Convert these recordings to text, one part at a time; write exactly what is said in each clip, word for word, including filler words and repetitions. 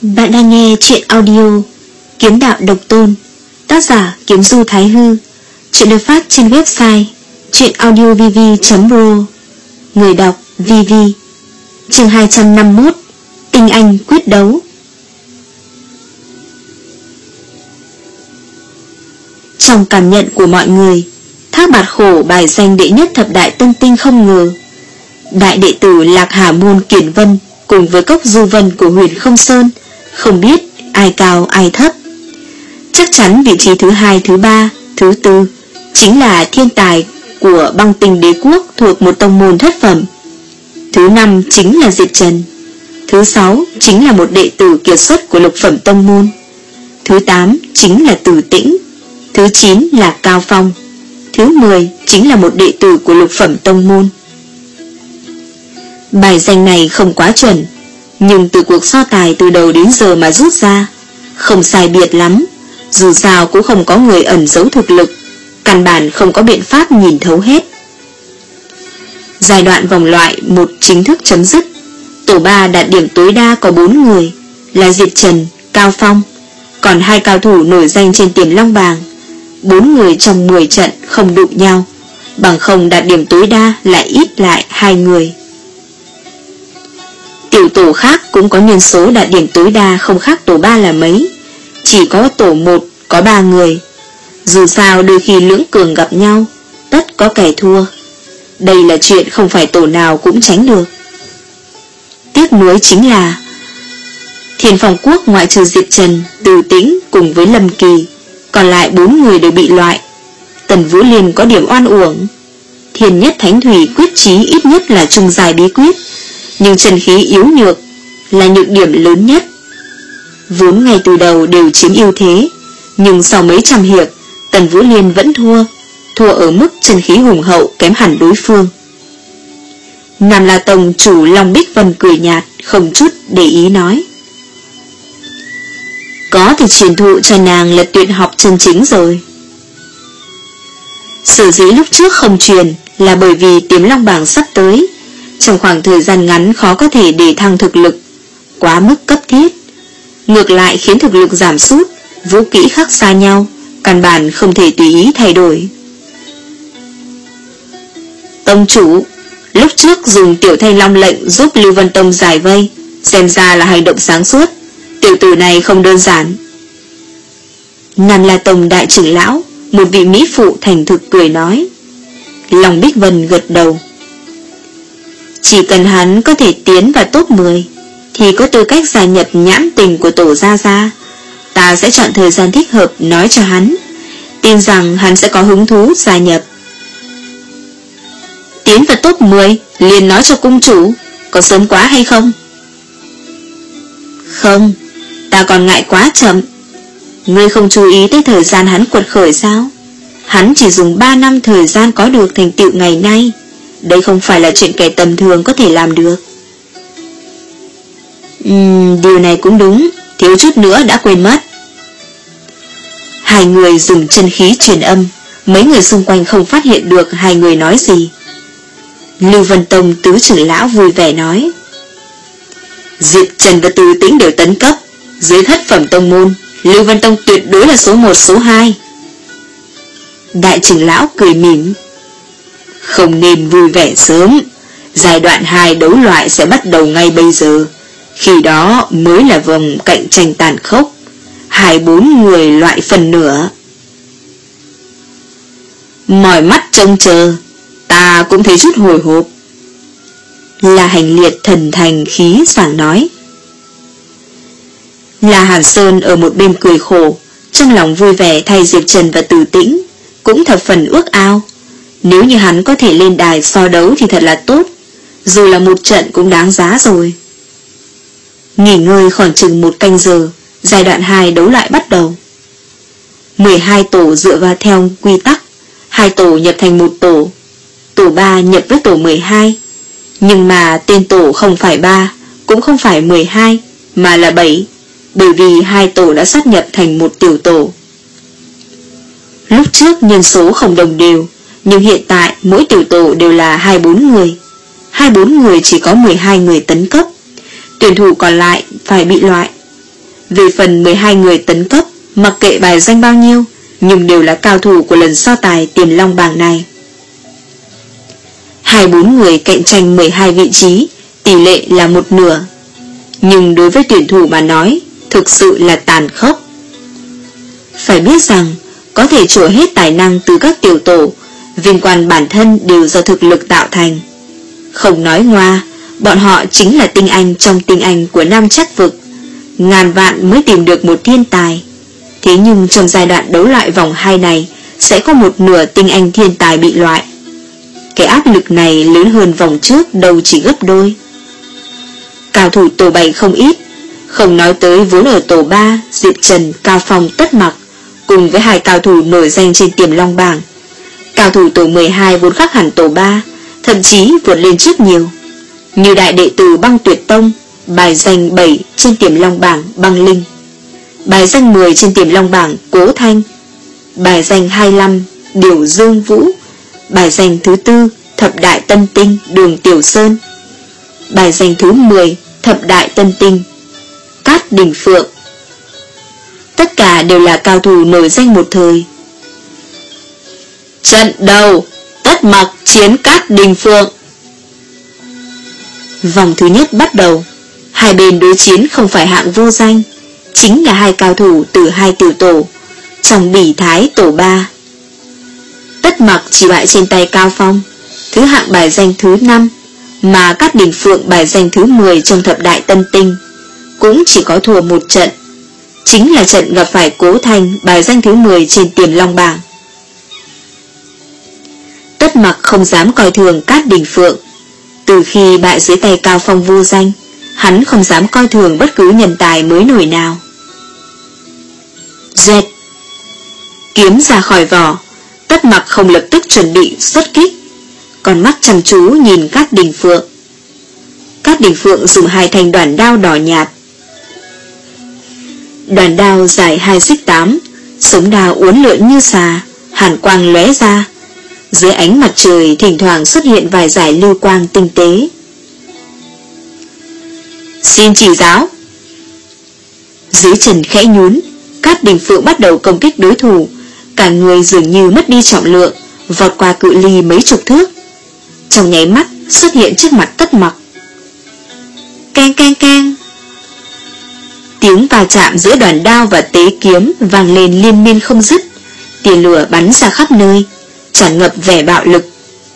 Bạn đang nghe truyện audio Kiếm Đạo Độc Tôn, tác giả Kiếm Du Thái Hư. Truyện được phát trên website truyệnaudiovv chấm pro. Người đọc vê vê. Chương hai trăm năm mươi mốt. Tinh Anh quyết đấu. Trong cảm nhận của mọi người, Thác Bạt Khổ bài danh đệ nhất thập đại tân tinh không ngờ. Đại đệ tử Lạc Hà Môn Kiển Vân cùng với Cốc Du Vân của Huyền Không Sơn không biết ai cao ai thấp. Chắc chắn vị trí thứ hai, thứ ba, thứ tư chính là thiên tài của Băng Tinh Đế Quốc thuộc một tông môn thất phẩm. Thứ năm chính là Diệp Trần. Thứ sáu chính là một đệ tử kiệt xuất của lục phẩm tông môn. Thứ tám chính là Tử Tĩnh. Thứ chín là Cao Phong. Thứ mười chính là một đệ tử của lục phẩm tông môn. Bài danh này không quá chuẩn, nhưng từ cuộc so tài từ đầu đến giờ mà rút ra, không sai biệt lắm. Dù sao cũng không có người ẩn giấu thực lực, căn bản không có biện pháp nhìn thấu hết. Giai đoạn vòng loại một chính thức chấm dứt. Tổ ba đạt điểm tối đa có bốn người, là Diệp Trần, Cao Phong, còn hai cao thủ nổi danh trên Tiềm Long bảng. Bốn người trong mười trận không đụng nhau, bằng không đạt điểm tối đa lại ít lại hai người. Tiểu tổ khác cũng có nhân số đạt điểm tối đa không khác tổ ba là mấy, chỉ có tổ một có ba người. Dù sao đôi khi lưỡng cường gặp nhau, tất có kẻ thua. Đây là chuyện không phải tổ nào cũng tránh được. Tiếc nuối chính là Thiên Phong Quốc ngoại trừ Diệp Trần, Từ Tĩnh cùng với Lâm Kỳ, còn lại bốn người đều bị loại. Tần Vũ Liên có điểm oan uổng. Thiên Nhất Thánh Thủy quyết chí ít nhất là trung dài bí quyết, nhưng chân khí yếu nhược là nhược điểm lớn nhất. Vốn ngay từ đầu đều chiếm ưu thế, nhưng sau mấy trăm hiệp, Tần Vũ Liên vẫn thua, thua ở mức chân khí hùng hậu kém hẳn đối phương. Nam La Tông chủ Long Bích Vân cười nhạt, không chút để ý nói: có thể truyền thụ cho nàng là tuyệt học chân chính rồi. Sở dĩ lúc trước không truyền là bởi vì Tiềm Long bảng sắp tới, trong khoảng thời gian ngắn khó có thể để thăng thực lực, quá mức cấp thiết. Ngược lại khiến thực lực giảm sút, vũ kỹ khác xa nhau, căn bản không thể tùy ý thay đổi. Tông chủ, lúc trước dùng Tiểu Thanh Long lệnh giúp Lưu Vân Tông giải vây, xem ra là hành động sáng suốt. Tiểu tử này không đơn giản. Nam La Tông đại trưởng lão, một vị mỹ phụ thành thực cười nói. Long Bích Vân gật đầu. Chỉ cần hắn có thể tiến vào top mười thì có tư cách gia nhập nhãn tình của tổ Gia Gia. Ta sẽ chọn thời gian thích hợp nói cho hắn, tin rằng hắn sẽ có hứng thú gia nhập. Tiến vào top mười liền nói cho cung chủ, có sớm quá hay không? Không, ta còn ngại quá chậm. Ngươi không chú ý tới thời gian hắn quật khởi sao? Hắn chỉ dùng ba năm thời gian có được thành tựu ngày nay. Đây không phải là chuyện kẻ tầm thường có thể làm được. uhm, Điều này cũng đúng, thiếu chút nữa đã quên mất. Hai người dùng chân khí truyền âm, mấy người xung quanh không phát hiện được hai người nói gì. Lưu Vân Tông tứ trưởng lão vui vẻ nói: Diệp Trần và Từ Tĩnh đều tấn cấp, dưới thất phẩm tông môn, Lưu Vân Tông tuyệt đối là số một số hai. Đại trưởng lão cười mỉm: không nên vui vẻ sớm, giai đoạn hai đấu loại sẽ bắt đầu ngay bây giờ. Khi đó mới là vòng cạnh tranh tàn khốc, hai bốn người loại phần nửa. Mỏi mắt trông chờ, ta cũng thấy chút hồi hộp. La Hành Liệt thần thành khí sảng nói. La Hàn Sơn ở một bên cười khổ, trong lòng vui vẻ thay Diệp Trần và Từ Tĩnh, cũng thập phần ước ao. Nếu như hắn có thể lên đài so đấu thì thật là tốt, dù là một trận cũng đáng giá rồi. Nghỉ ngơi khoảng chừng một canh giờ, giai đoạn hai đấu lại bắt đầu. mười hai tổ dựa vào theo quy tắc, hai tổ nhập thành một tổ, tổ ba nhập với tổ mười hai. Nhưng mà tên tổ không phải ba, cũng không phải mười hai, mà là bảy, bởi vì hai tổ đã sát nhập thành một tiểu tổ. Lúc trước nhân số không đồng đều, nhưng hiện tại mỗi tiểu tổ đều là hai bốn người. hai bốn người chỉ có mười hai người tấn cấp, tuyển thủ còn lại phải bị loại. Về phần mười hai người tấn cấp, mặc kệ bài danh bao nhiêu, nhưng đều là cao thủ của lần so tài Tiềm Long bảng này. Hai bốn người cạnh tranh mười hai vị trí, tỷ lệ là một nửa. Nhưng đối với tuyển thủ mà nói, thực sự là tàn khốc. Phải biết rằng, có thể trổ hết tài năng từ các tiểu tổ, viên quan bản thân đều do thực lực tạo thành. Không nói ngoa, bọn họ chính là tinh anh trong tinh anh của Nam Chắc Vực. Ngàn vạn mới tìm được một thiên tài. Thế nhưng trong giai đoạn đấu loại vòng hai này, sẽ có một nửa tinh anh thiên tài bị loại. Cái áp lực này lớn hơn vòng trước đâu chỉ gấp đôi. Cao thủ tổ bảy không ít, không nói tới vốn ở tổ ba, Diệp Trần, Cao Phong, Tất Mặc, cùng với hai cao thủ nổi danh trên Tiềm Long bảng. Cao thủ tổ mười hai vốn khác hẳn tổ ba, thậm chí vượt lên trước nhiều. Như đại đệ tử Băng Tuyệt Tông, bài danh bảy trên Tiềm Long bảng Băng Linh, bài danh mười trên Tiềm Long bảng Cố Thanh, bài danh hai mươi lăm Điểu Dương Vũ, bài danh thứ tư Thập Đại Tân Tinh Đường Tiểu Sơn, bài danh thứ mười Thập Đại Tân Tinh Cát Đình Phượng. Tất cả đều là cao thủ nổi danh một thời. Trận đầu, Tất Mặc chiến Cát Đình Phượng. Vòng thứ nhất bắt đầu. Hai bên đối chiến không phải hạng vô danh, chính là hai cao thủ từ hai tiểu tổ, trong bỉ thái tổ ba. Tất Mặc chỉ bại trên tay Cao Phong, thứ hạng bài danh thứ năm, mà Cát Đình Phượng bài danh thứ mười trong Thập Đại Tân Tinh, cũng chỉ có thua một trận, chính là trận gặp phải Cố Thanh bài danh thứ mười trên Tiềm Long bảng. Tất Mặc không dám coi thường Cát Đình Phượng. Từ khi bại dưới tay Cao Phong vô danh, hắn không dám coi thường bất cứ nhân tài mới nổi nào. Dẹt, kiếm ra khỏi vỏ, Tất Mặc không lập tức chuẩn bị xuất kích, còn mắt chăm chú nhìn Cát Đình Phượng. Cát Đình Phượng dùng hai thanh đoàn đao đỏ nhạt. Đoàn đao dài hai xích tám, sống đao uốn lượn như xà, hàn quang lóe ra. Dưới ánh mặt trời thỉnh thoảng xuất hiện vài dải lưu quang tinh tế. Xin chỉ giáo. Dưới chân khẽ nhún, Cát Đình Phượng bắt đầu công kích đối thủ. Cả người dường như mất đi trọng lượng, vọt qua cự ly mấy chục thước, trong nháy mắt xuất hiện trước mặt Tất Mặc. Keng keng keng. Tiếng va chạm giữa đoàn đao và tế kiếm vang lên liên miên không dứt. Tia lửa bắn ra khắp nơi, tràn ngập vẻ bạo lực.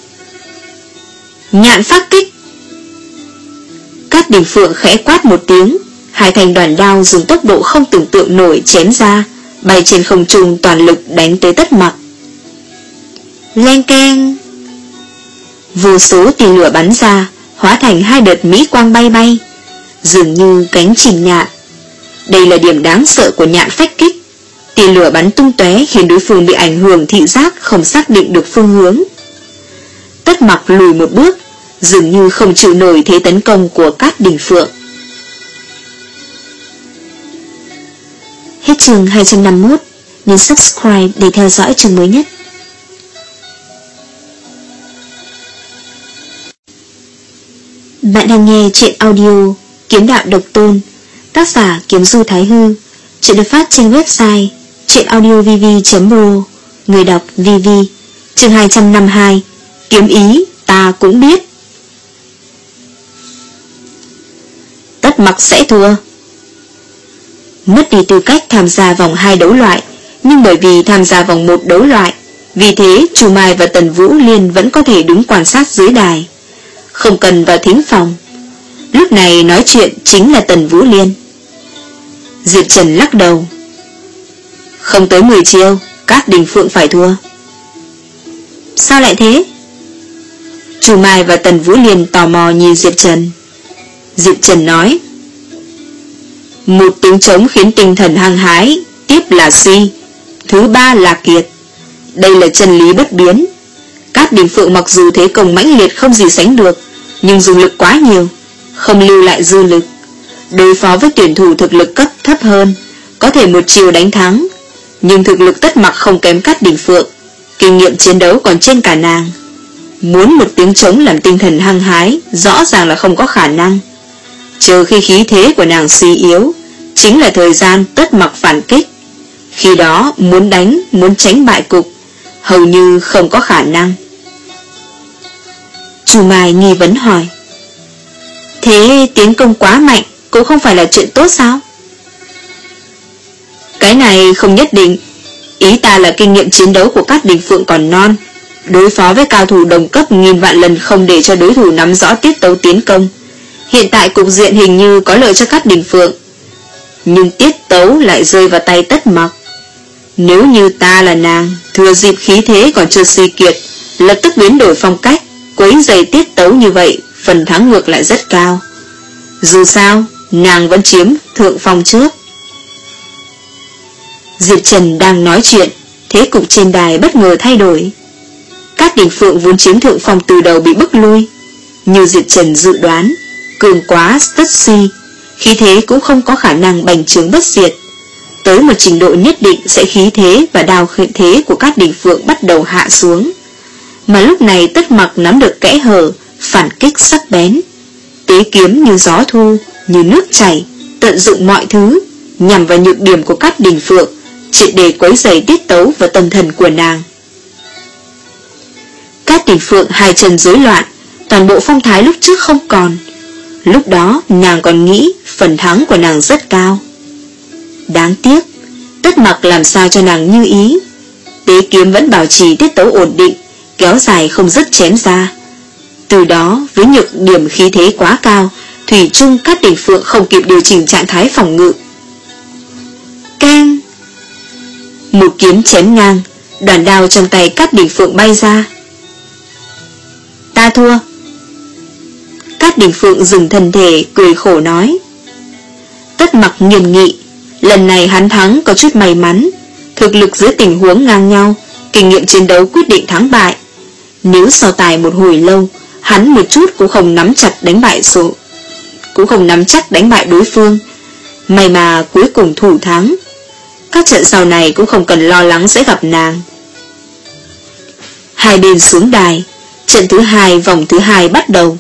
Nhạn phát kích. Cát Đình Phượng khẽ quát một tiếng, hai thanh đoàn đao dùng tốc độ không tưởng tượng nổi chém ra, bay trên không trung toàn lực đánh tới Tất Mặc. Leng keng. Vô số tia lửa bắn ra, hóa thành hai đợt mỹ quang bay bay, dường như cánh chim nhạn. Đây là điểm đáng sợ của nhạn phách kích. Tia lửa bắn tung tóe khiến đối phương bị ảnh hưởng thị giác, không xác định được phương hướng. Tất Mặc lùi một bước, dường như không chịu nổi thế tấn công của Cát Đình Phượng. Hết chương hai trăm năm mươi mốt, nhấn subscribe để theo dõi chương mới nhất. Bạn đang nghe truyện audio Kiếm Đạo Độc Tôn, tác giả Kiếm Du Thái Hư. Truyện được phát trên website truyệnaudiovv chấm pro, người đọc vê vê. Chương hai trăm năm mươi hai, kiếm ý ta cũng biết. Tất Mặc sẽ thua. Mất đi tư cách tham gia vòng hai đấu loại, nhưng bởi vì tham gia vòng một đấu loại, vì thế Chu Mai và Tần Vũ Liên vẫn có thể đứng quan sát dưới đài, không cần vào thính phòng. Lúc này nói chuyện chính là Tần Vũ Liên. Diệp Trần lắc đầu. Không tới mười chiêu, Cát Đình Phượng phải thua. Sao lại thế? Chu Mai và Tần Vũ Liên tò mò nhìn Diệp Trần. Diệp Trần nói, một tiếng trống khiến tinh thần hăng hái, tiếp là suy, thứ ba là kiệt. Đây là chân lý bất biến. Cát Đình Phượng mặc dù thế công mãnh liệt không gì sánh được, nhưng dùng lực quá nhiều, không lưu lại dư lực. Đối phó với tuyển thủ thực lực cấp thấp hơn, có thể một chiều đánh thắng, nhưng thực lực Tất Mặc không kém Cát Đình Phượng, kinh nghiệm chiến đấu còn trên cả nàng. Muốn một tiếng trống làm tinh thần hăng hái, rõ ràng là không có khả năng. Trừ khi khí thế của nàng suy yếu, chính là thời gian Tất Mặc phản kích. Khi đó muốn đánh, muốn tránh bại cục hầu như không có khả năng. Chu Mai nghi vấn hỏi: thế tiến công quá mạnh cũng không phải là chuyện tốt sao? Cái này không nhất định. Ý ta là kinh nghiệm chiến đấu của các Đình Phượng còn non, đối phó với cao thủ đồng cấp nghìn vạn lần không để cho đối thủ nắm rõ tiết tấu tiến công. Hiện tại cục diện hình như có lợi cho các Đình Phượng, nhưng tiết tấu lại rơi vào tay Tất Mặc. Nếu như ta là nàng, thừa dịp khí thế còn chưa suy kiệt, lập tức biến đổi phong cách, quấy rầy tiết tấu như vậy, phần thắng ngược lại rất cao. Dù sao, nàng vẫn chiếm thượng phong trước. Diệp Trần đang nói chuyện, thế cục trên đài bất ngờ thay đổi. Các Đình Phượng vốn chiếm thượng phong từ đầu bị bức lui. Như Diệp Trần dự đoán, cường quá tất suy, khí thế cũng không có khả năng bành trướng bất diệt. Tới một trình độ nhất định sẽ khí thế và đao khuyện thế của các Đình Phượng bắt đầu hạ xuống. Mà lúc này Tất Mặc nắm được kẽ hở, phản kích sắc bén. Tế kiếm như gió thu, như nước chảy, tận dụng mọi thứ, nhằm vào nhược điểm của các Đình Phượng, triệt để quấy rầy tiết tấu và tâm thần của nàng. Các Đình Phượng hai chân rối loạn, toàn bộ phong thái lúc trước không còn. Lúc đó nàng còn nghĩ phần thắng của nàng rất cao. Đáng tiếc, Tất Mặc làm sao cho nàng như ý. Tế kiếm vẫn bảo trì tiết tấu ổn định, kéo dài không dứt chém ra. Từ đó, với nhược điểm khí thế quá cao, thủy chung các Đình Phượng không kịp điều chỉnh trạng thái phòng ngự. Keng! Một kiếm chém ngang, đoàn đao trong tay các Đình Phượng bay ra. Ta thua. Các Đình Phượng dừng thân thể, cười khổ nói. Tất Mặc nghiêm nghị, lần này hắn thắng có chút may mắn. Thực lực dưới tình huống ngang nhau, kinh nghiệm chiến đấu quyết định thắng bại. Nếu so tài một hồi lâu, hắn một chút cũng không nắm chặt đánh bại số Cũng không nắm chắc đánh bại đối phương. May mà cuối cùng thủ thắng. Các trận sau này cũng không cần lo lắng sẽ gặp nàng. Hai bên xuống đài. Trận thứ hai, vòng thứ hai bắt đầu.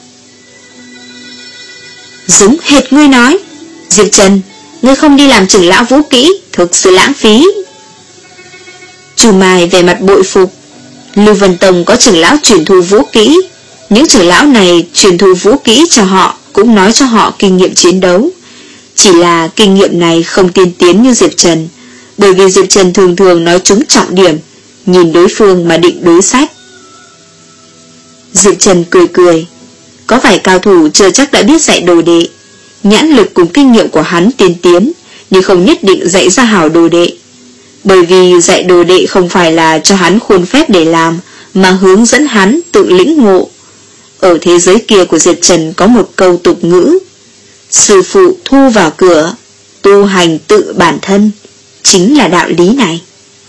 Giống hệt ngươi nói. Diệp Trần, ngươi không đi làm trưởng lão vũ kỹ, thực sự lãng phí. Chu Mai về mặt bội phục. Lưu Vân Tông có trưởng lão truyền thụ vũ kỹ. Những trưởng lão này truyền thụ vũ kỹ cho họ, cũng nói cho họ kinh nghiệm chiến đấu. Chỉ là kinh nghiệm này không tiên tiến như Diệp Trần, bởi vì Diệp Trần thường thường nói trúng trọng điểm, nhìn đối phương mà định đối sách. Diệp Trần cười cười. Có vài cao thủ chưa chắc đã biết dạy đồ đệ. Nhãn lực cùng kinh nghiệm của hắn tiên tiến, nhưng không nhất định dạy ra hảo đồ đệ. Bởi vì dạy đồ đệ không phải là cho hắn khuôn phép để làm, mà hướng dẫn hắn tự lĩnh ngộ. Ở thế giới kia của Diệp Trần có một câu tục ngữ: sư phụ thu vào cửa, tu hành tự bản thân, chính là đạo lý này.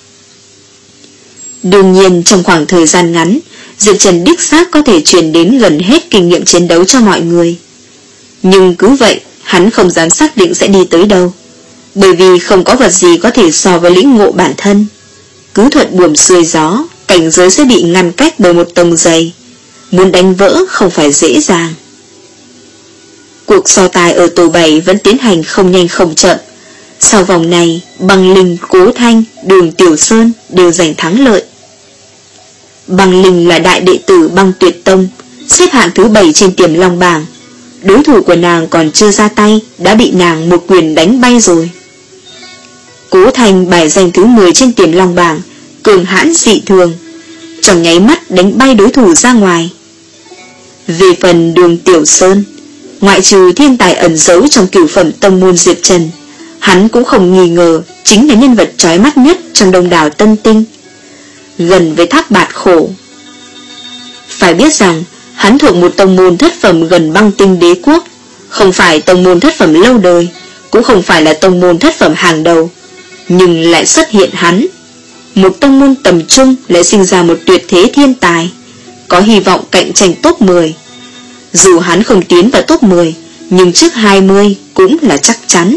Đương nhiên trong khoảng thời gian ngắn, Diệp Trần đích xác có thể truyền đến gần hết kinh nghiệm chiến đấu cho mọi người. Nhưng cứ vậy, hắn không dám xác định sẽ đi tới đâu, bởi vì không có vật gì có thể so với lĩnh ngộ bản thân. Cứ thuận buồm xuôi gió, cảnh giới sẽ bị ngăn cách bởi một tầng dày. Muốn đánh vỡ không phải dễ dàng. Cuộc so tài ở tổ bảy vẫn tiến hành không nhanh không chậm. Sau vòng này, Băng Linh, Cố Thanh, Đường Tiểu Sơn đều giành thắng lợi. Băng Linh là đại đệ tử Băng Tuyệt Tông, xếp hạng thứ bảy trên Tiềm Long bảng. Đối thủ của nàng còn chưa ra tay đã bị nàng một quyền đánh bay rồi. Cố Thanh bài danh thứ mười trên Tiềm Long bảng, cường hãn dị thường, trong nháy mắt đánh bay đối thủ ra ngoài. Về phần Đường Tiểu Sơn, ngoại trừ thiên tài ẩn giấu trong cửu phẩm tông môn Diệp Trần, hắn cũng không nghi ngờ chính là nhân vật chói mắt nhất trong đông đảo Tân Tinh, gần với Thác Bạt Khổ. Phải biết rằng hắn thuộc một tông môn thất phẩm gần Băng Tinh Đế Quốc, không phải tông môn thất phẩm lâu đời, cũng không phải là tông môn thất phẩm hàng đầu, nhưng lại xuất hiện hắn. Một tông môn tầm trung lại sinh ra một tuyệt thế thiên tài, có hy vọng cạnh tranh top mười. Dù hắn không tiến vào top mười, nhưng trước hai mươi cũng là chắc chắn.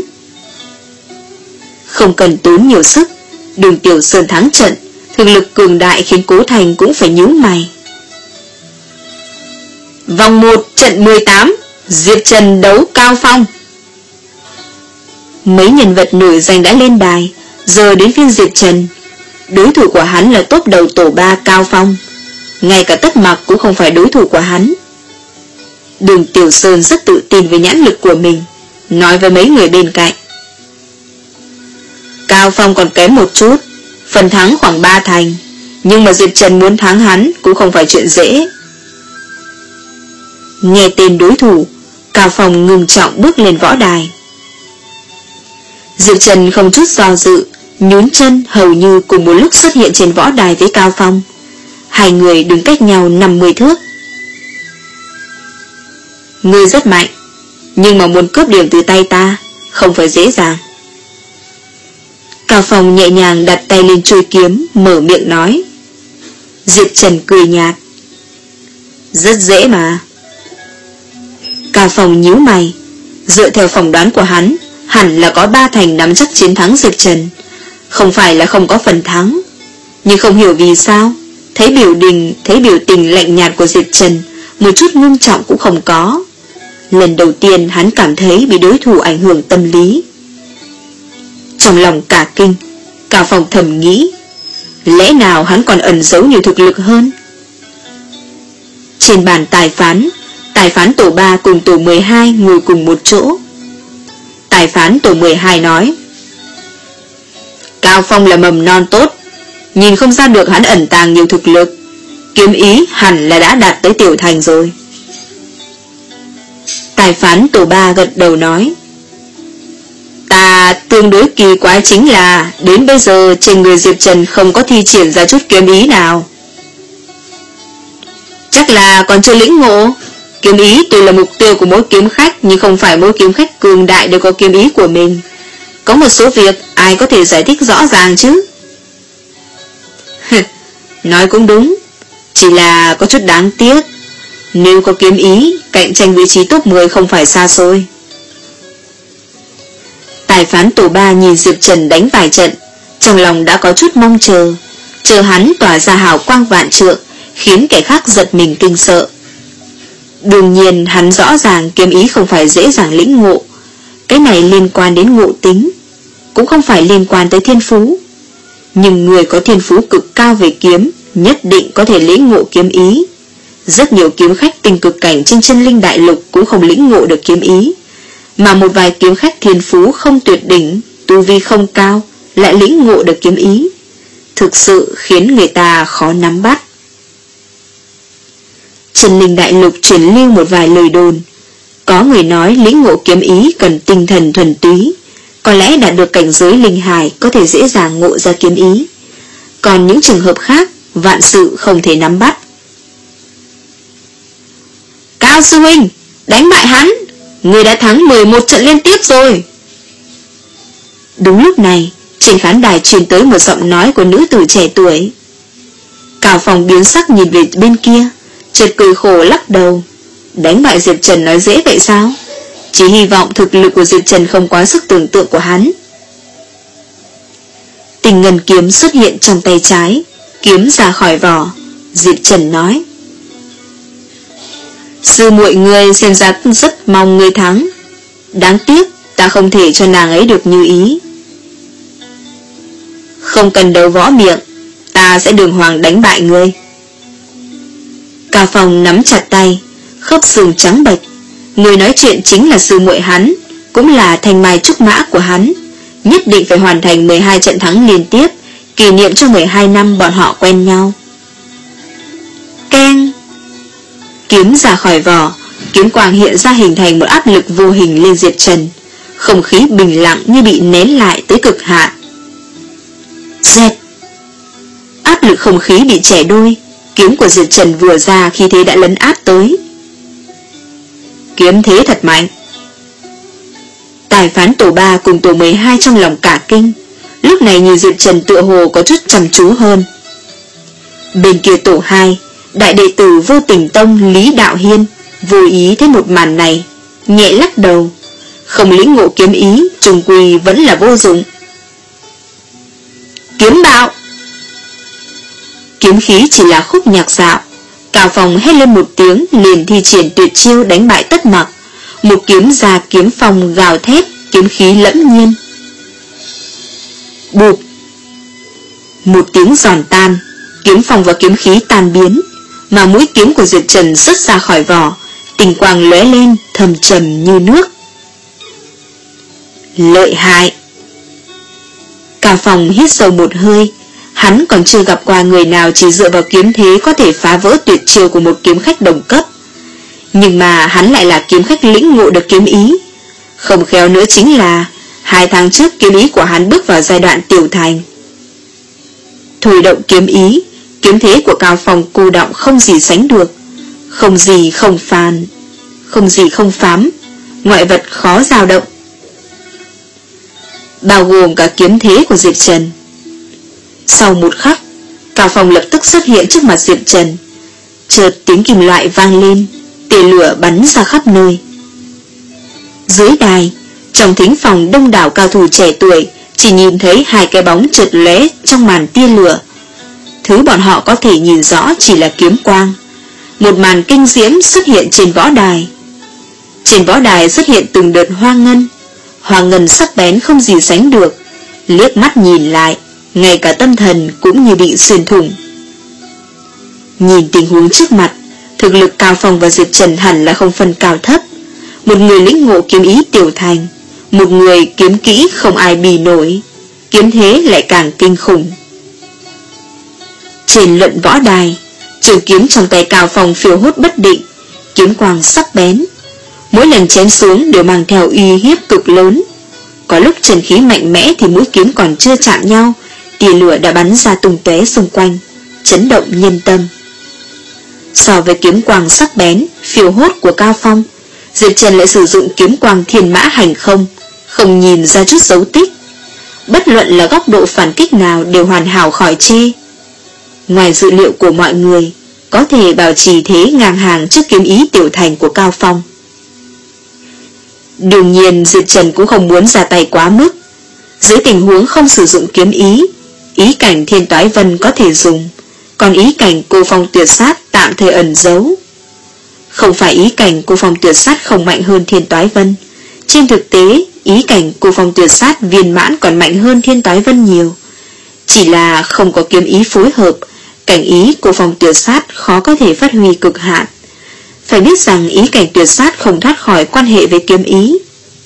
Không cần tốn nhiều sức, Đường Tiểu Sơn thắng trận, thực lực cường đại khiến Cố Thành cũng phải nhíu mày. Vòng một trận mười tám, Diệp Trần đấu cao phong. Mấy nhân vật nổi danh đã lên đài, giờ đến phiên Diệp Trần. Đối thủ của hắn là top đầu tổ ba Cao Phong, ngay cả Tất Mặc cũng không phải đối thủ của hắn. Đường Tiểu Sơn rất tự tin về nhãn lực của mình, nói với mấy người bên cạnh: Cao Phong còn kém một chút, phần thắng khoảng ba thành, nhưng mà Diệp Trần muốn thắng hắn cũng không phải chuyện dễ. Nghe tên đối thủ, Cao Phong ngưng trọng bước lên võ đài. Diệp Trần không chút do dự, nhún chân hầu như cùng một lúc xuất hiện trên võ đài với Cao Phong. Hai người đứng cách nhau năm mươi thước. Ngươi rất mạnh, nhưng mà muốn cướp điểm từ tay ta không phải dễ dàng. Cao Phong nhẹ nhàng đặt tay lên chuôi kiếm, mở miệng nói. Diệp Trần cười nhạt: Rất dễ mà. Cao Phong nhíu mày. Dựa theo phỏng đoán của hắn, hẳn là có ba thành nắm chắc chiến thắng Diệp Trần, không phải là không có phần thắng. Nhưng không hiểu vì sao, thấy biểu tình, thấy biểu tình lạnh nhạt của Diệp Trần, một chút ngưng trọng cũng không có. Lần đầu tiên hắn cảm thấy bị đối thủ ảnh hưởng tâm lý. Trong lòng cả kinh, Cao Phong thầm nghĩ, lẽ nào hắn còn ẩn giấu nhiều thực lực hơn? Trên bàn tài phán, tài phán tổ ba cùng tổ mười hai ngồi cùng một chỗ. Tài phán tổ mười hai nói: Cao Phong là mầm non tốt, nhìn không ra được hắn ẩn tàng nhiều thực lực, kiếm ý hẳn là đã đạt tới tiểu thành rồi. Tài phán tổ ba gật đầu nói: Ta tương đối kỳ quái chính là đến bây giờ trên người Diệp Trần không có thi triển ra chút kiếm ý nào. Chắc là còn chưa lĩnh ngộ. Kiếm ý tuy là mục tiêu của mỗi kiếm khách, nhưng không phải mỗi kiếm khách cường đại đều có kiếm ý của mình. Có một số việc ai có thể giải thích rõ ràng chứ? Nói cũng đúng, chỉ là có chút đáng tiếc. Nếu có kiếm ý, cạnh tranh vị trí top mười không phải xa xôi. Tài phán tổ ba nhìn Diệp Trần đánh vài trận, trong lòng đã có chút mong chờ, chờ hắn tỏa ra hào quang vạn trượng, khiến kẻ khác giật mình kinh sợ. Đương nhiên hắn rõ ràng kiếm ý không phải dễ dàng lĩnh ngộ. Cái này liên quan đến ngộ tính, cũng không phải liên quan tới thiên phú. Nhưng người có thiên phú cực cao về kiếm nhất định có thể lĩnh ngộ kiếm ý. Rất nhiều kiếm khách tình cực cảnh trên chân linh đại lục cũng không lĩnh ngộ được kiếm ý, mà một vài kiếm khách thiên phú không tuyệt đỉnh, tu vi không cao, lại lĩnh ngộ được kiếm ý, thực sự khiến người ta khó nắm bắt. Chân linh đại lục truyền lưu một vài lời đồn. Có người nói lĩnh ngộ kiếm ý cần tinh thần thuần túy, có lẽ đạt được cảnh giới linh hải có thể dễ dàng ngộ ra kiếm ý. Còn những trường hợp khác, vạn sự không thể nắm bắt. Cao sư huynh, đánh bại hắn, người đã thắng mười một trận liên tiếp rồi. Đúng lúc này, trên khán đài truyền tới một giọng nói của nữ tử trẻ tuổi. Cao Phong biến sắc nhìn về bên kia, chợt cười khổ lắc đầu. Đánh bại Diệp Trần nói dễ vậy sao? Chỉ hy vọng thực lực của Diệp Trần không quá sức tưởng tượng của hắn. Tình ngân kiếm xuất hiện trong tay trái, kiếm ra khỏi vỏ. Diệp Trần nói: Sư muội ngươi xem ra rất mong ngươi thắng, đáng tiếc ta không thể cho nàng ấy được như ý. Không cần đấu võ miệng, ta sẽ đường hoàng đánh bại ngươi. Cao Phong nắm chặt tay, khớp xương trắng bệch. Người nói chuyện chính là sư muội hắn, cũng là thanh mai trúc mã của hắn. Nhất định phải hoàn thành mười hai trận thắng liên tiếp, kỷ niệm cho mười hai năm bọn họ quen nhau. Keng! Kiếm ra khỏi vỏ, kiếm quang hiện ra hình thành một áp lực vô hình lên Diệp Trần. Không khí bình lặng như bị nén lại tới cực hạn. Dẹt! Áp lực không khí bị chẻ đôi. Kiếm của Diệp Trần vừa ra khi thế đã lấn áp tới. Kiếm thế thật mạnh. Tài phán tổ ba cùng tổ mười hai trong lòng cả kinh. Lúc này nhìn Diệp Trần tựa hồ có chút chăm chú hơn. Bên kia tổ hai, đại đệ tử Vô Tình Tông Lý Đạo Hiên vô ý thấy một màn này, nhẹ lắc đầu. Không lĩnh ngộ kiếm ý, trùng quy vẫn là vô dụng. Kiếm bạo! Kiếm khí chỉ là khúc nhạc dạo. Cao Phong hét lên một tiếng, liền thi triển tuyệt chiêu đánh bại Tất Mặc. Một kiếm ra kiếm phong gào thét, kiếm khí lẫm nhiên. Bụp! Một tiếng giòn tan, kiếm phong và kiếm khí tan biến, mà mũi kiếm của Diệp Trần rớt ra khỏi vỏ, tình quang lóe lên, thầm trầm như nước. Lợi hại! Cao Phong hít sâu một hơi, hắn còn chưa gặp qua người nào chỉ dựa vào kiếm thế có thể phá vỡ tuyệt chiêu của một kiếm khách đồng cấp. Nhưng mà hắn lại là kiếm khách lĩnh ngộ được kiếm ý. Không khéo nữa chính là hai tháng trước kiếm ý của hắn bước vào giai đoạn tiểu thành. Thôi động kiếm ý, kiếm thế của Cao Phong cô động không gì sánh được, không gì không phàn, không gì không phám, ngoại vật khó dao động, bao gồm cả kiếm thế của Diệp Trần. Sau một khắc, Cao Phong lập tức xuất hiện trước mặt Diệp Trần. Chợt tiếng kim loại vang lên, tia lửa bắn ra khắp nơi. Dưới đài, trong thính phòng đông đảo cao thủ trẻ tuổi chỉ nhìn thấy hai cái bóng chợt lóe trong màn tia lửa. Thứ bọn họ có thể nhìn rõ chỉ là kiếm quang. Một màn kinh diễm xuất hiện trên võ đài. Trên võ đài xuất hiện từng đợt hoa ngân. Hoa ngân sắc bén không gì sánh được, liếc mắt nhìn lại, ngay cả tâm thần cũng như bị xuyên thủng. Nhìn tình huống trước mặt, thực lực Cao Phong và Diệp Trần hẳn là không phân cao thấp. Một người lĩnh ngộ kiếm ý tiểu thành, một người kiếm kỹ không ai bì nổi, kiếm thế lại càng kinh khủng. Trên luận võ đài, trường kiếm trong tay Cao Phong phiêu hốt bất định, kiếm quang sắc bén, mỗi lần chém xuống đều mang theo uy hiếp cực lớn. Có lúc trần khí mạnh mẽ thì mũi kiếm còn chưa chạm nhau, tia lửa đã bắn ra tung tóe xung quanh, chấn động nhân tâm. So với kiếm quang sắc bén, phiêu hốt của Cao Phong, Diệp Trần lại sử dụng kiếm quang thiên mã hành không, không nhìn ra chút dấu tích. Bất luận là góc độ phản kích nào đều hoàn hảo khỏi chê. Ngoài dự liệu của mọi người, có thể bảo trì thế ngang hàng trước kiếm ý tiểu thành của Cao Phong. Đương nhiên Diệp Trần cũng không muốn ra tay quá mức. Dưới tình huống không sử dụng kiếm ý, ý cảnh Thiên Toái Vân có thể dùng, còn ý cảnh Cô Phong Tuyệt Sát tạm thời ẩn giấu. Không phải ý cảnh Cô Phong Tuyệt Sát không mạnh hơn Thiên Toái Vân. Trên thực tế, ý cảnh Cô Phong Tuyệt Sát viên mãn còn mạnh hơn Thiên Toái Vân nhiều. Chỉ là không có kiếm ý phối hợp, cảnh ý Cô Phong Tuyệt Sát khó có thể phát huy cực hạn. Phải biết rằng ý cảnh tuyệt sát không thoát khỏi quan hệ với kiếm ý.